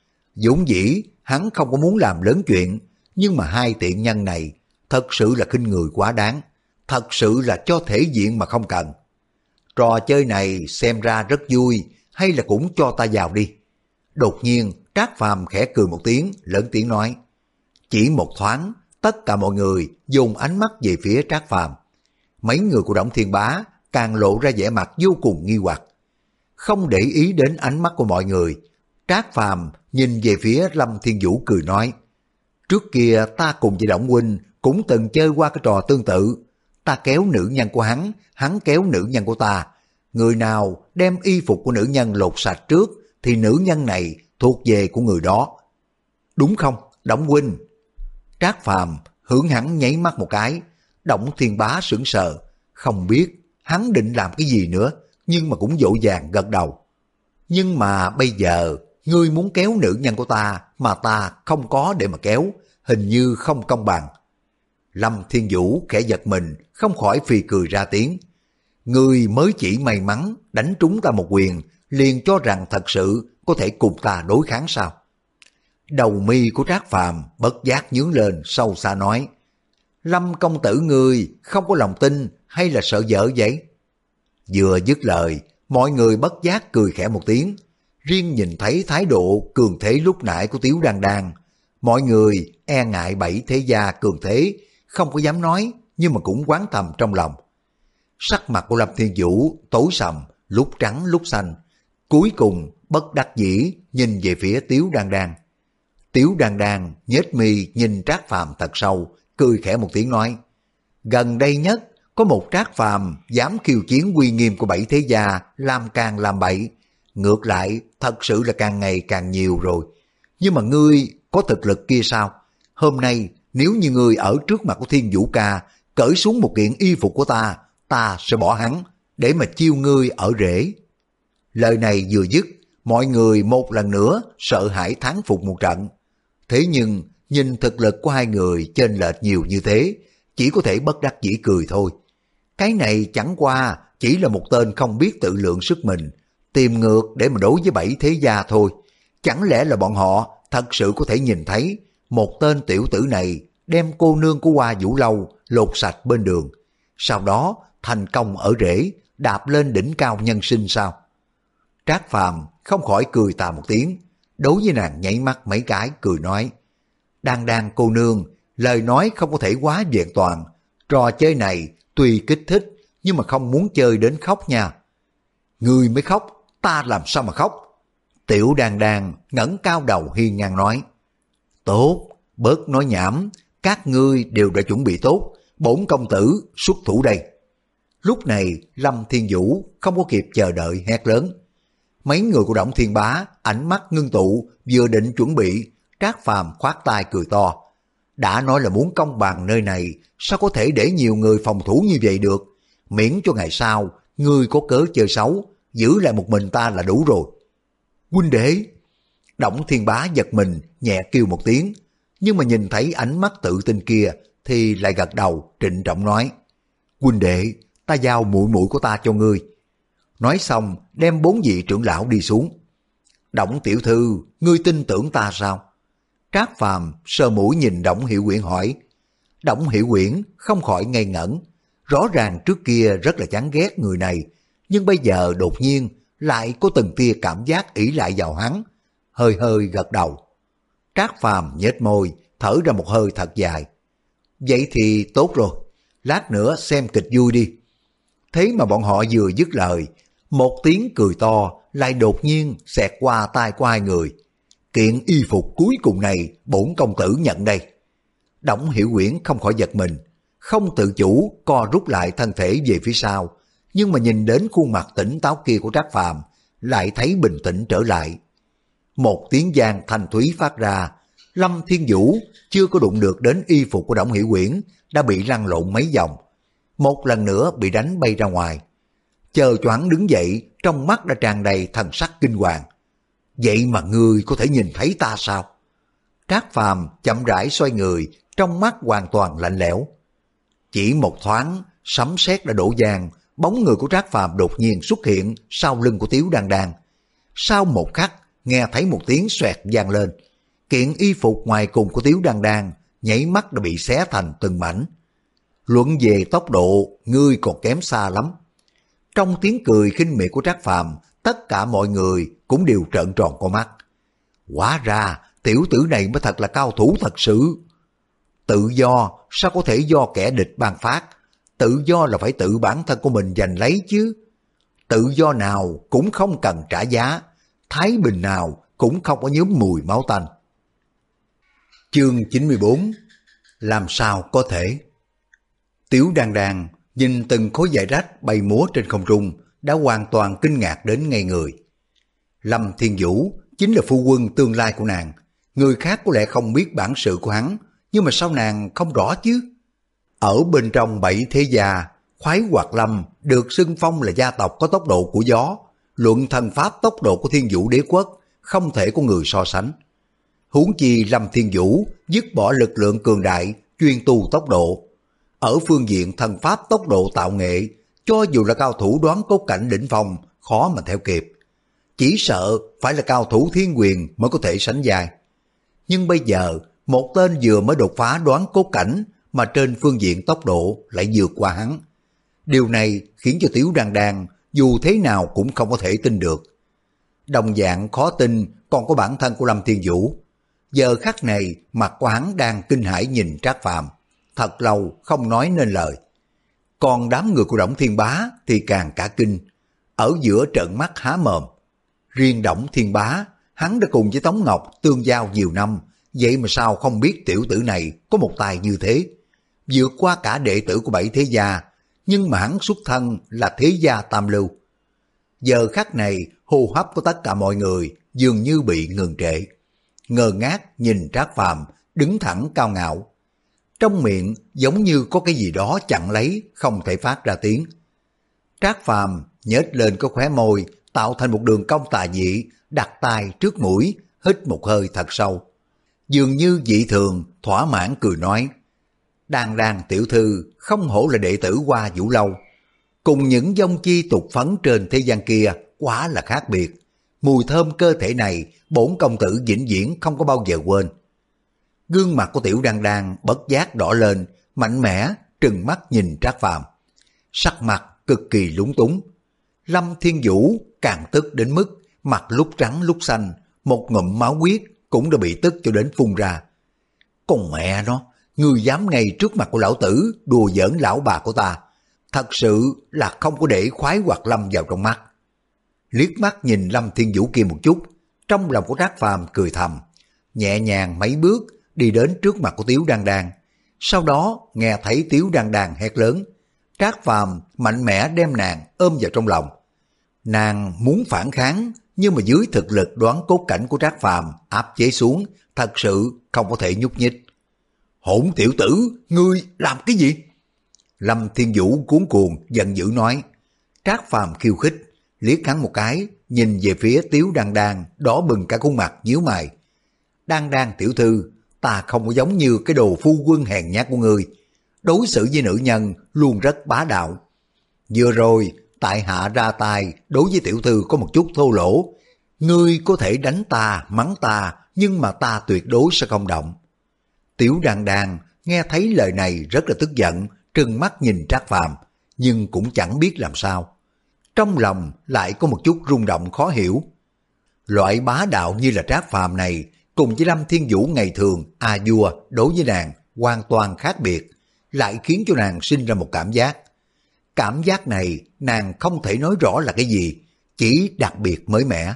Vốn dĩ hắn không có muốn làm lớn chuyện, nhưng mà hai tiện nhân này thật sự là khinh người quá đáng, thật sự là cho thể diện mà không cần. Trò chơi này xem ra rất vui, hay là cũng cho ta vào đi. Đột nhiên Trác Phàm khẽ cười một tiếng, lớn tiếng nói. Chỉ một thoáng, tất cả mọi người dồn ánh mắt về phía Trác Phàm. Mấy người của Đổng Thiên Bá càng lộ ra vẻ mặt vô cùng nghi hoặc. Không để ý đến ánh mắt của mọi người, Trác Phàm nhìn về phía Lâm Thiên Vũ cười nói. Trước kia ta cùng với Đổng huynh cũng từng chơi qua cái trò tương tự. Ta kéo nữ nhân của hắn, hắn kéo nữ nhân của ta. Người nào đem y phục của nữ nhân lột sạch trước thì nữ nhân này thuộc về của người đó. Đúng không, Đổng huynh? Trác Phàm hướng hắn nháy mắt một cái. Đổng Thiên Bá sững sờ, không biết hắn định làm cái gì nữa, nhưng mà cũng vội vàng gật đầu. Nhưng mà bây giờ ngươi muốn kéo nữ nhân của ta mà ta không có để mà kéo, hình như không công bằng. Lâm Thiên Vũ khẽ giật mình, không khỏi phì cười ra tiếng. Ngươi mới chỉ may mắn đánh trúng ta một quyền, liền cho rằng thật sự có thể cùng ta đối kháng sao? Đầu mi của Trác Phàm bất giác nhướng lên, sâu xa nói. Lâm công tử ngươi không có lòng tin hay là sợ vợ vậy? Vừa dứt lời, mọi người bất giác cười khẽ một tiếng. Riêng nhìn thấy thái độ cường thế lúc nãy của Tiếu Đan Đan, mọi người e ngại bảy thế gia cường thế, không có dám nói, nhưng mà cũng quán thầm trong lòng. Sắc mặt của Lâm Thiên Vũ tối sầm, lúc trắng lúc xanh, cuối cùng bất đắc dĩ nhìn về phía Tiếu Đan Đan. Tiếu Đan Đan nhếch mi nhìn Trác Phàm thật sâu, cười khẽ một tiếng nói. Gần đây nhất có một Trác Phàm dám khiêu chiến uy nghiêm của bảy thế gia, làm càng làm bậy. Ngược lại thật sự là càng ngày càng nhiều rồi. Nhưng mà ngươi có thực lực kia sao? Hôm nay nếu như ngươi ở trước mặt của Thiên Vũ ca cởi xuống một kiện y phục của ta, ta sẽ bỏ hắn để mà chiêu ngươi ở rễ. Lời này vừa dứt, mọi người một lần nữa sợ hãi thán phục một trận. Thế nhưng nhìn thực lực của hai người chênh lệch nhiều như thế, chỉ có thể bất đắc dĩ cười thôi. Cái này chẳng qua chỉ là một tên không biết tự lượng sức mình, tìm ngược để mà đối với bảy thế gia thôi. Chẳng lẽ là bọn họ thật sự có thể nhìn thấy một tên tiểu tử này đem cô nương của Hoa Vũ Lâu lột sạch bên đường, sau đó thành công ở rễ, đạp lên đỉnh cao nhân sinh sao? Trác Phàm không khỏi cười tà một tiếng, đối với nàng nháy mắt mấy cái cười nói. Đan Đan cô nương, lời nói không có thể quá vẹn toàn. Trò chơi này tuy kích thích, nhưng mà không muốn chơi đến khóc nha. Ngươi mới khóc, ta làm sao mà khóc? Tiểu Đan Đan ngẩng cao đầu hiên ngang nói. Tốt, bớt nói nhảm, các ngươi đều đã chuẩn bị tốt, bổn công tử xuất thủ đây. Lúc này Lâm Thiên Vũ không có kịp chờ đợi hét lớn. Mấy người của Đổng Thiên Bá ánh mắt ngưng tụ, vừa định chuẩn bị, Trác Phàm khoát tay cười to. Đã nói là muốn công bằng nơi này, sao có thể để nhiều người phòng thủ như vậy được? Miễn cho ngày sau ngươi có cớ chơi xấu, giữ lại một mình ta là đủ rồi. Huynh đệ! Đổng Thiên Bá giật mình, nhẹ kêu một tiếng, nhưng mà nhìn thấy ánh mắt tự tin kia thì lại gật đầu, trịnh trọng nói. Huynh đệ, ta giao muội muội của ta cho ngươi. Nói xong đem bốn vị trưởng lão đi xuống. Đổng tiểu thư, ngươi tin tưởng ta sao? Trác Phàm sờ mũi nhìn Đổng Hiểu Uyển hỏi. Đổng Hiểu Uyển không khỏi ngây ngẩn. Rõ ràng trước kia rất là chán ghét người này, nhưng bây giờ đột nhiên lại có từng tia cảm giác ỷ lại vào hắn, hơi hơi gật đầu. Trác Phàm nhếch môi, thở ra một hơi thật dài. Vậy thì tốt rồi, lát nữa xem kịch vui đi. Thế mà bọn họ vừa dứt lời, một tiếng cười to lại đột nhiên xẹt qua tai của hai người. Kiện y phục cuối cùng này bổn công tử nhận đây. Đổng Hiểu Uyển không khỏi giật mình, không tự chủ co rút lại thân thể về phía sau, nhưng mà nhìn đến khuôn mặt tỉnh táo kia của Trác Phàm lại thấy bình tĩnh trở lại. Một tiếng vang thanh thúy phát ra, Lâm Thiên Vũ chưa có đụng được đến y phục của Đổng Hiểu Uyển đã bị lăn lộn mấy vòng, một lần nữa bị đánh bay ra ngoài. Chờ choáng đứng dậy, trong mắt đã tràn đầy thần sắc kinh hoàng. Vậy mà ngươi có thể nhìn thấy ta sao? Trác Phàm chậm rãi xoay người, trong mắt hoàn toàn lạnh lẽo. Chỉ một thoáng, sấm sét đã đổ vang, bóng người của Trác Phàm đột nhiên xuất hiện sau lưng của Tiếu Đan Đan. Sau một khắc, nghe thấy một tiếng xoẹt vang lên, kiện y phục ngoài cùng của Tiếu Đan Đan nháy mắt đã bị xé thành từng mảnh. Luận về tốc độ, ngươi còn kém xa lắm. Trong tiếng cười khinh miệt của Trác Phàm, tất cả mọi người cũng đều trợn tròn con mắt. Hóa ra, tiểu tử này mới thật là cao thủ thật sự. Tự do sao có thể do kẻ địch ban phát, tự do là phải tự bản thân của mình giành lấy chứ. Tự do nào cũng không cần trả giá, thái bình nào cũng không có nhuốm mùi máu tanh. Chương chín mươi bốn. Làm sao có thể? Tiếu Đan Đan nhìn từng khối vải rách bay múa trên không trung, đã hoàn toàn kinh ngạc đến ngây người. Lâm Thiên Vũ chính là phu quân tương lai của nàng, người khác có lẽ không biết bản sự của hắn, nhưng mà sao nàng không rõ chứ? Ở bên trong bảy thế gia, Khoái Hoạt Lâm được xưng phong là gia tộc có tốc độ của gió, luận thần pháp tốc độ của Thiên Vũ Đế Quốc không thể có người so sánh. Huống chi Lâm Thiên Vũ dứt bỏ lực lượng cường đại, chuyên tu tốc độ. Ở phương diện thần pháp tốc độ tạo nghệ, cho dù là cao thủ đoán cốt cảnh đỉnh phong, khó mà theo kịp. Chỉ sợ phải là cao thủ thiên quyền mới có thể sánh vai. Nhưng bây giờ, một tên vừa mới đột phá đoán cốt cảnh mà trên phương diện tốc độ lại vượt qua hắn. Điều này khiến cho Tiếu Đan Đan dù thế nào cũng không có thể tin được. Đồng dạng khó tin còn có bản thân của Lâm Thiên Vũ. Giờ khắc này mặt của hắn đang kinh hãi nhìn Trác Phàm, thật lâu không nói nên lời. Còn đám người của Đổng Thiên Bá thì càng cả kinh, ở giữa trợn mắt há mồm. Riêng Đổng Thiên Bá, hắn đã cùng với Tống Ngọc tương giao nhiều năm, vậy mà sao không biết tiểu tử này có một tài như thế, vượt qua cả đệ tử của bảy thế gia, nhưng mà hắn xuất thân là thế gia tam lưu. Giờ khắc này, hô hấp của tất cả mọi người dường như bị ngừng trệ, ngơ ngác nhìn Trác Phàm đứng thẳng cao ngạo. Trong miệng giống như có cái gì đó chặn lấy, không thể phát ra tiếng. Trác Phàm nhếch lên cái khóe môi, tạo thành một đường cong tà dị, đặt tay trước mũi, hít một hơi thật sâu. Dường như dị thường, thỏa mãn cười nói, Đan Đan tiểu thư không hổ là đệ tử Hoa Vũ Lâu. Cùng những dông chi tục phấn trên thế gian kia, quá là khác biệt. Mùi thơm cơ thể này, bổn công tử vĩnh viễn không có bao giờ quên. Gương mặt của Tiểu Đan Đan bất giác đỏ lên, mạnh mẽ, trừng mắt nhìn Trác Phàm. Sắc mặt cực kỳ lúng túng. Lâm Thiên Vũ càng tức đến mức mặt lúc trắng lúc xanh, một ngụm máu huyết cũng đã bị tức cho đến phun ra. Con mẹ nó, ngươi dám ngay trước mặt của lão tử đùa giỡn lão bà của ta, thật sự là không có để Khoái Hoạt Lâm vào trong mắt. Liếc mắt nhìn Lâm Thiên Vũ kia một chút, trong lòng của Trác Phàm cười thầm, nhẹ nhàng mấy bước đi đến trước mặt của Tiếu Đan Đan. Sau đó nghe thấy Tiếu Đan Đan hét lớn, Trác Phàm mạnh mẽ đem nàng ôm vào trong lòng. Nàng muốn phản kháng, nhưng mà dưới thực lực đoán cốt cảnh của Trác Phàm áp chế xuống, thật sự không có thể nhúc nhích. Hỗn tiểu tử, ngươi làm cái gì? Lâm Thiên Vũ cuống cuồng giận dữ nói. Trác Phàm khiêu khích, liếc hắn một cái, nhìn về phía Tiếu Đan Đan, đỏ bừng cả khuôn mặt, nhíu mày. Đan Đan tiểu thư, ta không có giống như cái đồ phu quân hèn nhát của ngươi, đối xử với nữ nhân luôn rất bá đạo. Vừa rồi, tại hạ ra tay đối với tiểu thư có một chút thô lỗ, ngươi có thể đánh ta, mắng ta, nhưng mà ta tuyệt đối sẽ không động. Tiểu Đan Đan nghe thấy lời này rất là tức giận, trừng mắt nhìn Trác Phàm, nhưng cũng chẳng biết làm sao. Trong lòng lại có một chút rung động khó hiểu. Loại bá đạo như là Trác Phàm này, cùng với Lâm Thiên Vũ ngày thường a vua đối với nàng hoàn toàn khác biệt, lại khiến cho nàng sinh ra một cảm giác. Cảm giác này nàng không thể nói rõ là cái gì, chỉ đặc biệt mới mẻ.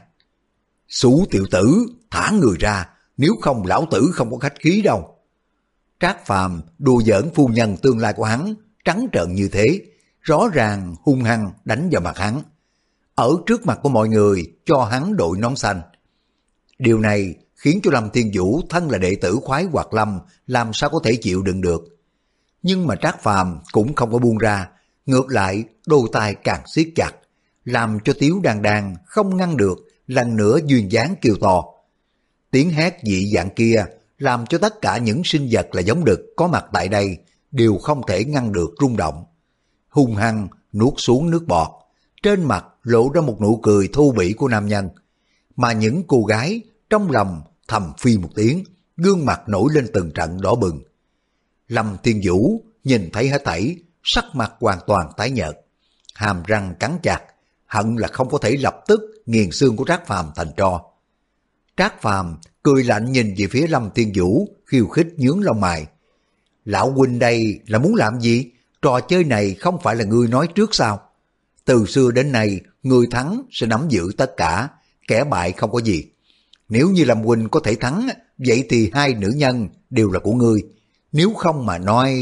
Xú tiểu tử, thả người ra, nếu không lão tử không có khách khí đâu. Trác Phàm đùa giỡn phu nhân tương lai của hắn, trắng trợn như thế, rõ ràng hung hăng đánh vào mặt hắn. Ở trước mặt của mọi người cho hắn đội nón xanh. Điều này khiến cho Lâm Thiên Vũ thân là đệ tử Khoái Hoạt Lâm làm sao có thể chịu đựng được. Nhưng mà Trác Phàm cũng không có buông ra, ngược lại đôi tay càng siết chặt, làm cho Tiếu Đan Đan không ngăn được, lần nữa duyên dáng kêu to. Tiếng hét dị dạng kia làm cho tất cả những sinh vật là giống đực có mặt tại đây đều không thể ngăn được rung động. Hung hăng nuốt xuống nước bọt, trên mặt lộ ra một nụ cười thô bỉ của nam nhân. Mà những cô gái trong lòng thầm phi một tiếng, gương mặt nổi lên từng trận đỏ bừng. Lâm Thiên Vũ nhìn thấy hết thảy, sắc mặt hoàn toàn tái nhợt, hàm răng cắn chặt, hận là không có thể lập tức nghiền xương của Trác Phàm thành tro. Trác Phàm cười lạnh nhìn về phía Lâm Thiên Vũ, khiêu khích nhướng lông mày. Lão huynh đây là muốn làm gì? Trò chơi này không phải là ngươi nói trước sao? Từ xưa đến nay, người thắng sẽ nắm giữ tất cả, kẻ bại không có gì. Nếu như Lâm huynh có thể thắng, vậy thì hai nữ nhân đều là của ngươi. Nếu không mà nói...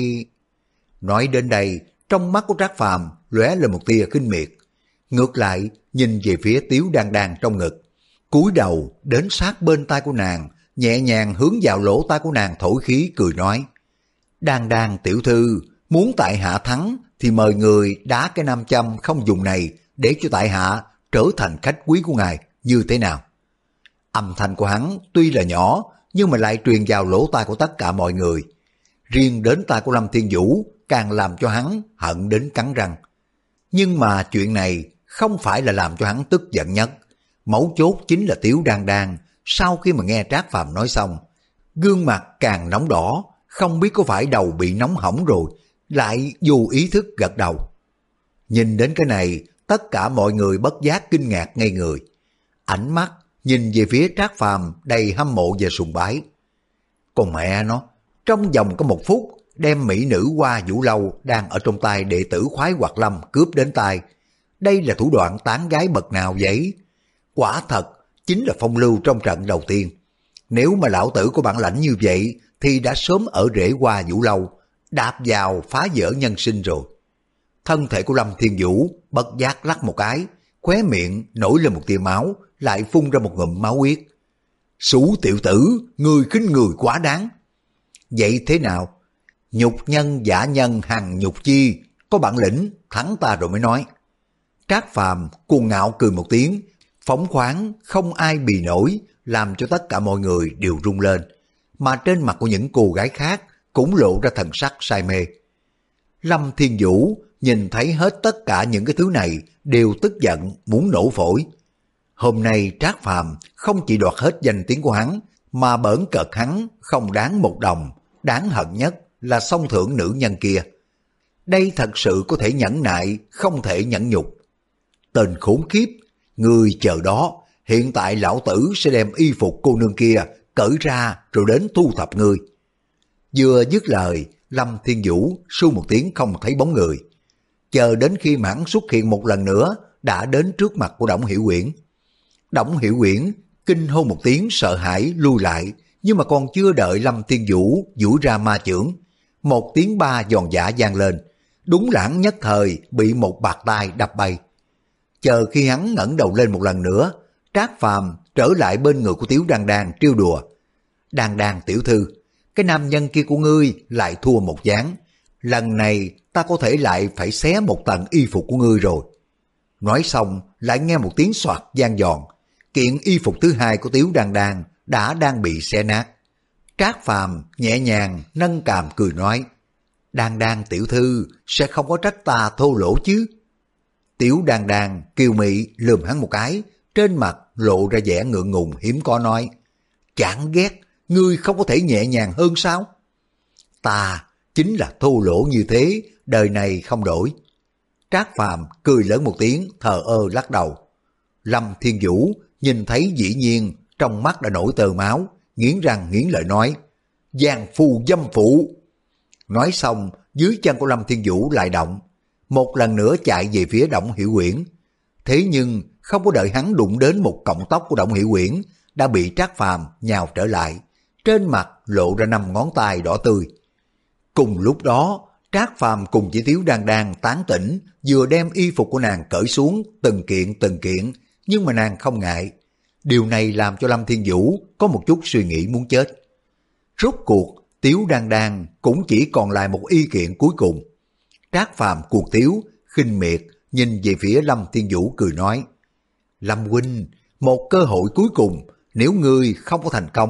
Nói đến đây, trong mắt của Trác Phàm lóe lên một tia khinh miệt. Ngược lại, nhìn về phía Tiếu Đan Đan trong ngực, cúi đầu đến sát bên tai của nàng, nhẹ nhàng hướng vào lỗ tai của nàng thổi khí cười nói: Đan Đan tiểu thư, muốn tại hạ thắng thì mời người đá cái nam châm không dùng này để cho tại hạ trở thành khách quý của ngài, như thế nào? Âm thanh của hắn tuy là nhỏ nhưng mà lại truyền vào lỗ tai của tất cả mọi người. Riêng đến tai của Lâm Thiên Vũ càng làm cho hắn hận đến cắn răng. Nhưng mà chuyện này không phải là làm cho hắn tức giận nhất. Mấu chốt chính là Tiếu Đan Đan sau khi mà nghe Trác Phàm nói xong, gương mặt càng nóng đỏ, không biết có phải đầu bị nóng hỏng rồi, lại vô ý thức gật đầu. Nhìn đến cái này, tất cả mọi người bất giác kinh ngạc ngây người. Ánh mắt nhìn về phía Trác Phàm đầy hâm mộ và sùng bái. Còn mẹ nó, trong vòng có một phút, đem mỹ nữ Hoa Vũ Lâu đang ở trong tay đệ tử Khoái Hoạt Lâm cướp đến tay. Đây là thủ đoạn tán gái bậc nào vậy? Quả thật, chính là phong lưu trong trận đầu tiên. Nếu mà lão tử có bản lãnh như vậy, thì đã sớm ở rễ Hoa Vũ Lâu, đạp vào phá vỡ nhân sinh rồi. Thân thể của Lâm Thiên Vũ bất giác lắc một cái, khóe miệng nổi lên một tia máu, lại phun ra một ngụm máu huyết. Xú tiểu tử, người khinh người quá đáng. Vậy thế nào? Nhục nhân giả nhân hằng nhục chi, có bản lĩnh thắng ta rồi mới nói. Trác Phàm cuồng ngạo cười một tiếng, phóng khoáng không ai bì nổi, làm cho tất cả mọi người đều rung lên, mà trên mặt của những cô gái khác cũng lộ ra thần sắc say mê. Lâm Thiên Vũ nhìn thấy hết tất cả những cái thứ này đều tức giận muốn nổ phổi. Hôm nay Trác Phàm không chỉ đoạt hết danh tiếng của hắn, mà bỡn cợt hắn không đáng một đồng, đáng hận nhất là xông thưởng nữ nhân kia. Đây thật sự có thể nhẫn nại, không thể nhẫn nhục. Tên khốn kiếp, người chờ đó, hiện tại lão tử sẽ đem y phục cô nương kia cởi ra rồi đến thu thập ngươi. Vừa dứt lời, Lâm Thiên Vũ su một tiếng không thấy bóng người. Chờ đến khi mãn xuất hiện một lần nữa, đã đến trước mặt của Đổng Hiểu Uyển. Đổng Hiểu Uyển kinh hô một tiếng sợ hãi lui lại, nhưng mà còn chưa đợi Lâm Thiên Vũ duỗi ra ma chưởng, một tiếng ba giòn giã vang lên, đúng lãng nhất thời bị một bạt tai đập bay. Chờ khi hắn ngẩng đầu lên một lần nữa, Trác Phàm trở lại bên người của Tiếu Đan Đan trêu đùa. Đan Đan tiểu thư, cái nam nhân kia của ngươi lại thua một ván, lần này ta có thể lại phải xé một tầng y phục của ngươi rồi. Nói xong lại nghe một tiếng soạt vang giòn, kiện y phục thứ hai của Tiếu Đan Đan đã đang bị xé nát. Trác Phàm nhẹ nhàng nâng cằm cười nói, Đan Đan tiểu thư sẽ không có trách ta thô lỗ chứ. Tiếu Đan Đan kiều mị lườm hắn một cái, trên mặt lộ ra vẻ ngượng ngùng hiếm có nói, chán ghét, ngươi không có thể nhẹ nhàng hơn sao? Ta chính là thô lỗ như thế, đời này không đổi. Trác Phàm cười lớn một tiếng, thờ ơ lắc đầu. Lâm Thiên Vũ nhìn thấy dĩ nhiên trong mắt đã nổi tơ máu, nghiến răng nghiến lợi nói, giang phu dâm phụ. Nói xong, dưới chân của Lâm Thiên Vũ lại động, một lần nữa chạy về phía Đổng Hiểu Uyển. Thế nhưng không có đợi hắn đụng đến một cọng tóc của Đổng Hiểu Uyển, đã bị Trác Phàm nhào trở lại, trên mặt lộ ra năm ngón tay đỏ tươi. Cùng lúc đó, Trác Phàm cùng chỉ Tiếu Đan Đan tán tỉnh, vừa đem y phục của nàng cởi xuống từng kiện từng kiện, nhưng mà nàng không ngại. Điều này làm cho Lâm Thiên Vũ có một chút suy nghĩ muốn chết. Rốt cuộc, Tiếu Đan Đan cũng chỉ còn lại một y kiện cuối cùng. Trác Phàm cuồng tiếu, khinh miệt, nhìn về phía Lâm Thiên Vũ cười nói, Lâm huynh, một cơ hội cuối cùng, nếu ngươi không có thành công,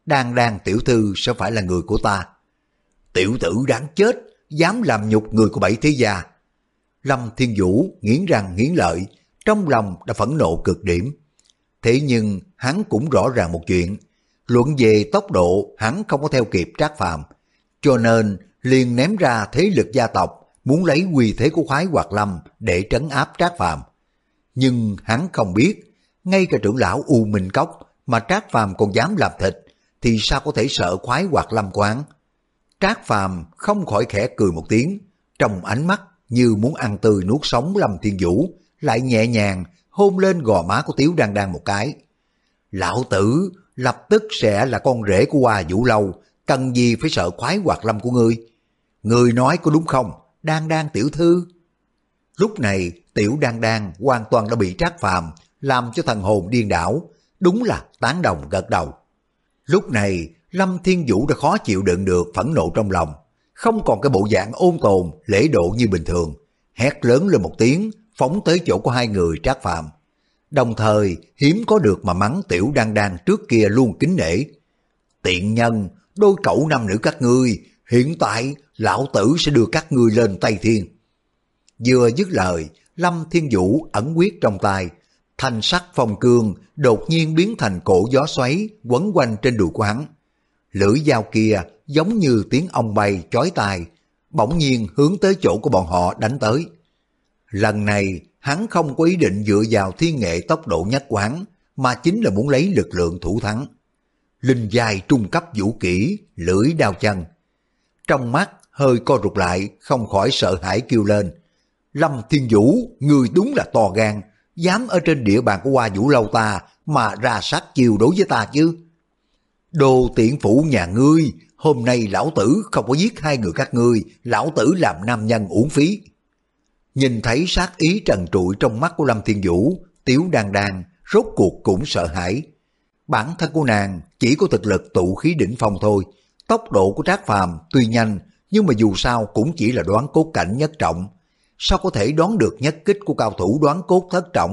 Đan Đan tiểu thư sẽ phải là người của ta. Tiểu tử đáng chết, dám làm nhục người của Bảy thế gia. Lâm Thiên Vũ nghiến răng nghiến lợi, trong lòng đã phẫn nộ cực điểm. Thế nhưng hắn cũng rõ ràng một chuyện, luận về tốc độ hắn không có theo kịp Trác Phàm, cho nên liền ném ra thế lực gia tộc muốn lấy uy thế của Khoái Hoạt Lâm để trấn áp Trác Phàm. Nhưng hắn không biết, ngay cả trưởng lão U Minh Cốc mà Trác Phàm còn dám làm thịt, thì sao có thể sợ Khoái Hoạt Lâm quán. Trác Phàm không khỏi khẽ cười một tiếng, trong ánh mắt như muốn ăn tươi nuốt sống Lâm Thiên Vũ, lại nhẹ nhàng hôn lên gò má của Tiếu Đan Đan một cái. Lão tử lập tức sẽ là con rể của Hoa Vũ Lâu, cần gì phải sợ Khoái Hoạt Lâm của ngươi? Ngươi nói có đúng không, Đan Đan tiểu thư? Lúc này Tiểu Đan Đan hoàn toàn đã bị Trác Phàm làm cho thần hồn điên đảo, đúng là tán đồng gật đầu. Lúc này Lâm Thiên Vũ đã khó chịu đựng được phẫn nộ trong lòng, không còn cái bộ dạng ôn tồn lễ độ như bình thường, hét lớn lên một tiếng, phóng tới chỗ của hai người Trác Phàm, đồng thời hiếm có được mà mắng Tiểu Đan Đan trước kia luôn kính nể. Tiện nhân, đôi cậu nam nữ các ngươi, hiện tại lão tử sẽ đưa các ngươi lên Tây Thiên. Vừa dứt lời, Lâm Thiên Vũ ẩn quyết trong tay, thanh sắc phong cương đột nhiên biến thành cổ gió xoáy quấn quanh trên đùi của hắn. Lưỡi dao kia giống như tiếng ong bay chói tai, bỗng nhiên hướng tới chỗ của bọn họ đánh tới. Lần này hắn không có ý định dựa vào thiên nghệ tốc độ nhất quán, mà chính là muốn lấy lực lượng thủ thắng. Linh giai trung cấp vũ kỹ, lưỡi đao chân. Trong mắt hơi co rụt lại, không khỏi sợ hãi kêu lên. Lâm Thiên Vũ, người đúng là to gan, dám ở trên địa bàn của Hoa Vũ Lâu ta mà ra sát chiêu đối với ta chứ. Đồ tiện phủ nhà ngươi, hôm nay lão tử không có giết hai người các ngươi, lão tử làm nam nhân uổng phí. Nhìn thấy sát ý trần trụi trong mắt của Lâm Thiên Vũ, Tiếu Đan Đan rốt cuộc cũng sợ hãi. Bản thân của nàng chỉ có thực lực tụ khí đỉnh phong thôi, tốc độ của Trác Phàm tuy nhanh, nhưng mà dù sao cũng chỉ là đoán cốt cảnh nhất trọng, sao có thể đoán được nhất kích của cao thủ đoán cốt thất trọng?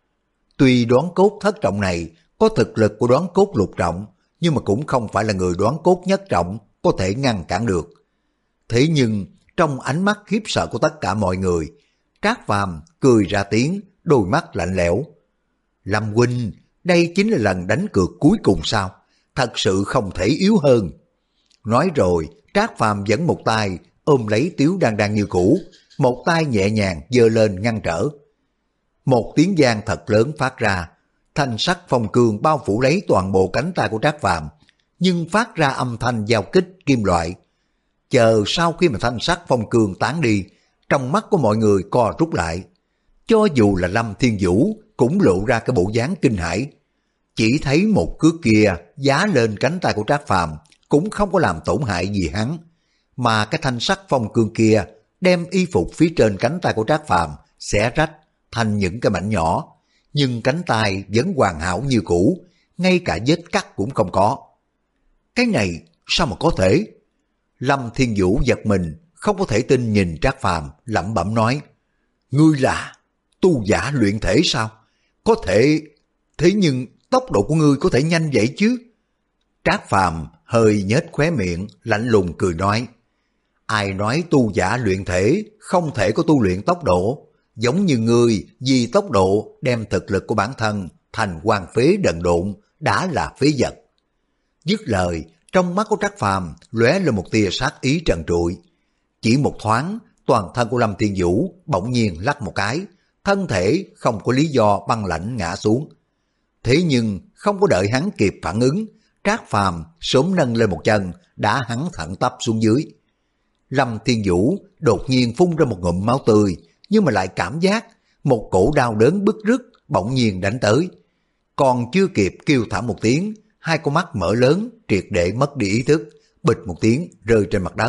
Tuy đoán cốt thất trọng này có thực lực của đoán cốt lục trọng, nhưng mà cũng không phải là người đoán cốt nhất trọng có thể ngăn cản được. Thế nhưng trong ánh mắt khiếp sợ của tất cả mọi người, Trác Phàm cười ra tiếng, đôi mắt lạnh lẽo. Lâm huynh, đây chính là lần đánh cược cuối cùng sao? Thật sự không thể yếu hơn. Nói rồi, Trác Phàm dẫn một tay ôm lấy Tiếu Đan Đan như cũ, một tay nhẹ nhàng giơ lên ngăn trở. Một tiếng vang thật lớn phát ra, thanh sắc phong cương bao phủ lấy toàn bộ cánh tay của Trác Phàm, nhưng phát ra âm thanh giao kích kim loại. Chờ sau khi mà thanh sắc phong cương tán đi, trong mắt của mọi người co rút lại. Cho dù là Lâm Thiên Vũ cũng lộ ra cái bộ dáng kinh hãi. Chỉ thấy một cước kia giá lên cánh tay của Trác Phàm cũng không có làm tổn hại gì hắn, mà cái thanh sắc phong cương kia đem y phục phía trên cánh tay của Trác Phàm xẻ rách thành những cái mảnh nhỏ, nhưng cánh tay vẫn hoàn hảo như cũ, ngay cả vết cắt cũng không có. Cái này sao mà có thể? Lâm Thiên Vũ giật mình, không có thể tin nhìn Trác Phàm, lẩm bẩm nói: ngươi là tu giả luyện thể sao? Có thể, thế nhưng tốc độ của ngươi có thể nhanh vậy chứ? Trác Phàm hơi nhếch khóe miệng, lạnh lùng cười nói: ai nói tu giả luyện thể không thể có tu luyện tốc độ? Giống như ngươi vì tốc độ đem thực lực của bản thân thành hoang phế đần độn, đã là phế vật. Dứt lời, trong mắt của Trác Phàm lóe lên một tia sát ý trần trụi. Chỉ một thoáng, toàn thân của Lâm Thiên Vũ bỗng nhiên lắc một cái, thân thể không có lý do băng lãnh ngã xuống. Thế nhưng không có đợi hắn kịp phản ứng, Trác Phàm sớm nâng lên một chân, đã hắn thẳng tắp xuống dưới. Lâm Thiên Vũ đột nhiên phun ra một ngụm máu tươi, nhưng mà lại cảm giác một cổ đau đớn bứt rứt bỗng nhiên đánh tới. Còn chưa kịp kêu thảm một tiếng, hai con mắt mở lớn, triệt để mất đi ý thức, bịch một tiếng rơi trên mặt đất.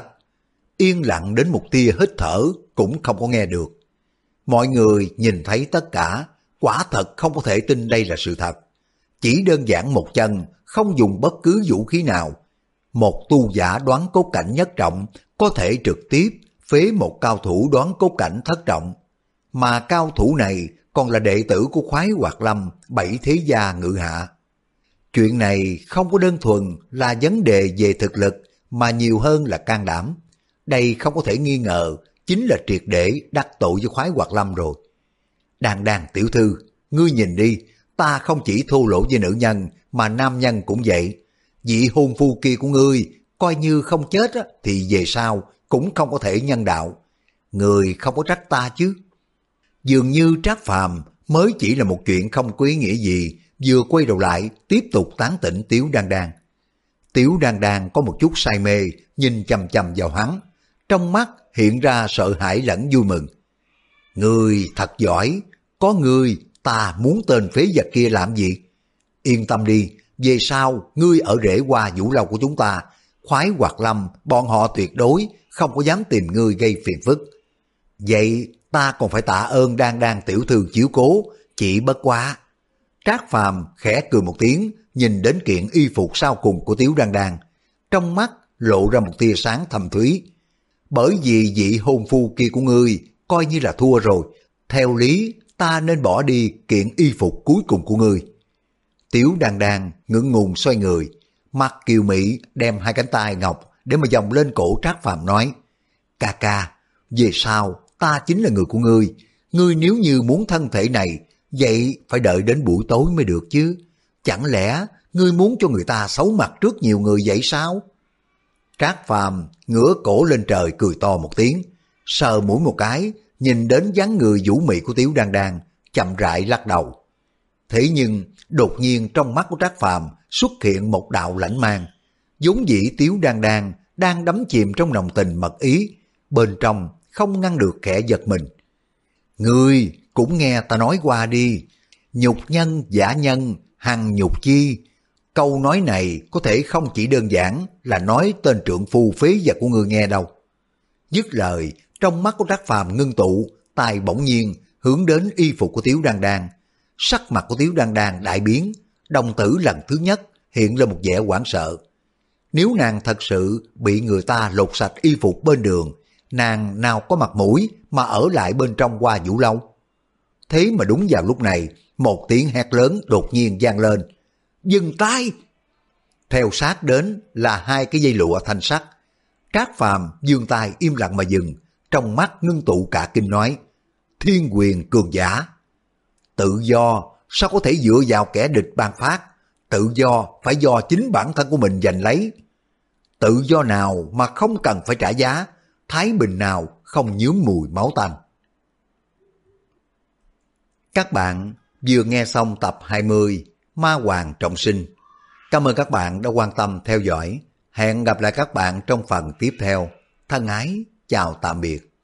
Yên lặng đến một tia hít thở cũng không có nghe được. Mọi người nhìn thấy tất cả, quả thật không có thể tin đây là sự thật. Chỉ đơn giản một chân, không dùng bất cứ vũ khí nào, một tu giả đoán cốt cảnh nhất trọng có thể trực tiếp phế một cao thủ đoán cốt cảnh thất trọng. Mà cao thủ này còn là đệ tử của Khoái Hoạt Lâm, Bảy thế gia ngự hạ. Chuyện này không có đơn thuần là vấn đề về thực lực mà nhiều hơn là can đảm. Đây không có thể nghi ngờ chính là triệt để đắc tội với Khoái Hoạt Lâm rồi. Đan Đan tiểu thư, ngươi nhìn đi, ta không chỉ thô lỗ với nữ nhân mà nam nhân cũng vậy. Vị hôn phu kia của ngươi coi như không chết á, thì về sau cũng không có thể nhân đạo. Ngươi không có trách ta chứ. Dường như Trác Phàm mới chỉ là một chuyện không có ý nghĩa gì, vừa quay đầu lại tiếp tục tán tỉnh Tiếu Đan Đan. Tiếu Đan Đan có một chút say mê, nhìn chằm chằm vào hắn, trong mắt hiện ra sợ hãi lẫn vui mừng. Ngươi thật giỏi, có ngươi ta muốn tên phế vật kia làm gì? Yên tâm đi, về sau ngươi ở rễ hoa vũ lâu của chúng ta, Khoái Hoạt Lâm bọn họ tuyệt đối không có dám tìm ngươi gây phiền phức. Vậy ta còn phải tạ ơn Đan Đan tiểu thư chiếu cố, chỉ bất quá. Trác Phàm khẽ cười một tiếng, nhìn đến kiện y phục sau cùng của Tiếu Đan Đan, trong mắt lộ ra một tia sáng thầm thúy. Bởi vì vị hôn phu kia của ngươi coi như là thua rồi, theo lý ta nên bỏ đi kiện y phục cuối cùng của ngươi. Tiếu Đan Đan ngượng ngùng xoay người, mặt kiều mỹ đem hai cánh tay ngọc để mà vòng lên cổ Trác Phàm nói: Ca ca, về sau ta chính là người của ngươi, ngươi nếu như muốn thân thể này, vậy phải đợi đến buổi tối mới được chứ. Chẳng lẽ ngươi muốn cho người ta xấu mặt trước nhiều người vậy sao? Trác Phàm ngửa cổ lên trời cười to một tiếng, sờ mũi một cái, nhìn đến dáng người vũ mị của Tiếu Đan Đan, chậm rãi lắc đầu. Thế nhưng đột nhiên trong mắt của Trác Phàm xuất hiện một đạo lãnh mang, vốn dĩ Tiếu Đan Đan đang đắm chìm trong nồng tình mật ý, bên trong không ngăn được kẻ giật mình. Ngươi cũng nghe ta nói qua đi, nhục nhân giả nhân hằng nhục chi. Câu nói này có thể không chỉ đơn giản là nói tên trượng phu phế vật của ngươi nghe đâu. Dứt lời, trong mắt của Trác Phàm ngưng tụ, tay bỗng nhiên hướng đến y phục của Tiếu Đan Đan. Sắc mặt của Tiếu Đan Đan đại biến, đồng tử lần thứ nhất hiện lên một vẻ hoảng sợ. Nếu nàng thật sự bị người ta lột sạch y phục bên đường, nàng nào có mặt mũi mà ở lại bên trong Hoa Vũ Lâu. Thế mà đúng vào lúc này, một tiếng hét lớn đột nhiên vang lên: Dừng tay! Theo sát đến là hai cái dây lụa thanh sắt. Trác Phàm giương tay im lặng mà dừng, trong mắt ngưng tụ cả kinh nói: Thiên quyền cường giả! Tự do sao có thể dựa vào kẻ địch ban phát? Tự do phải do chính bản thân của mình giành lấy. Tự do nào mà không cần phải trả giá? Thái bình nào không nhuốm mùi máu tanh? Các bạn vừa nghe xong tập hai mươi Ma Hoàng Trọng Sinh. Cảm ơn các bạn đã quan tâm theo dõi. Hẹn gặp lại các bạn trong phần tiếp theo. Thân ái, chào tạm biệt.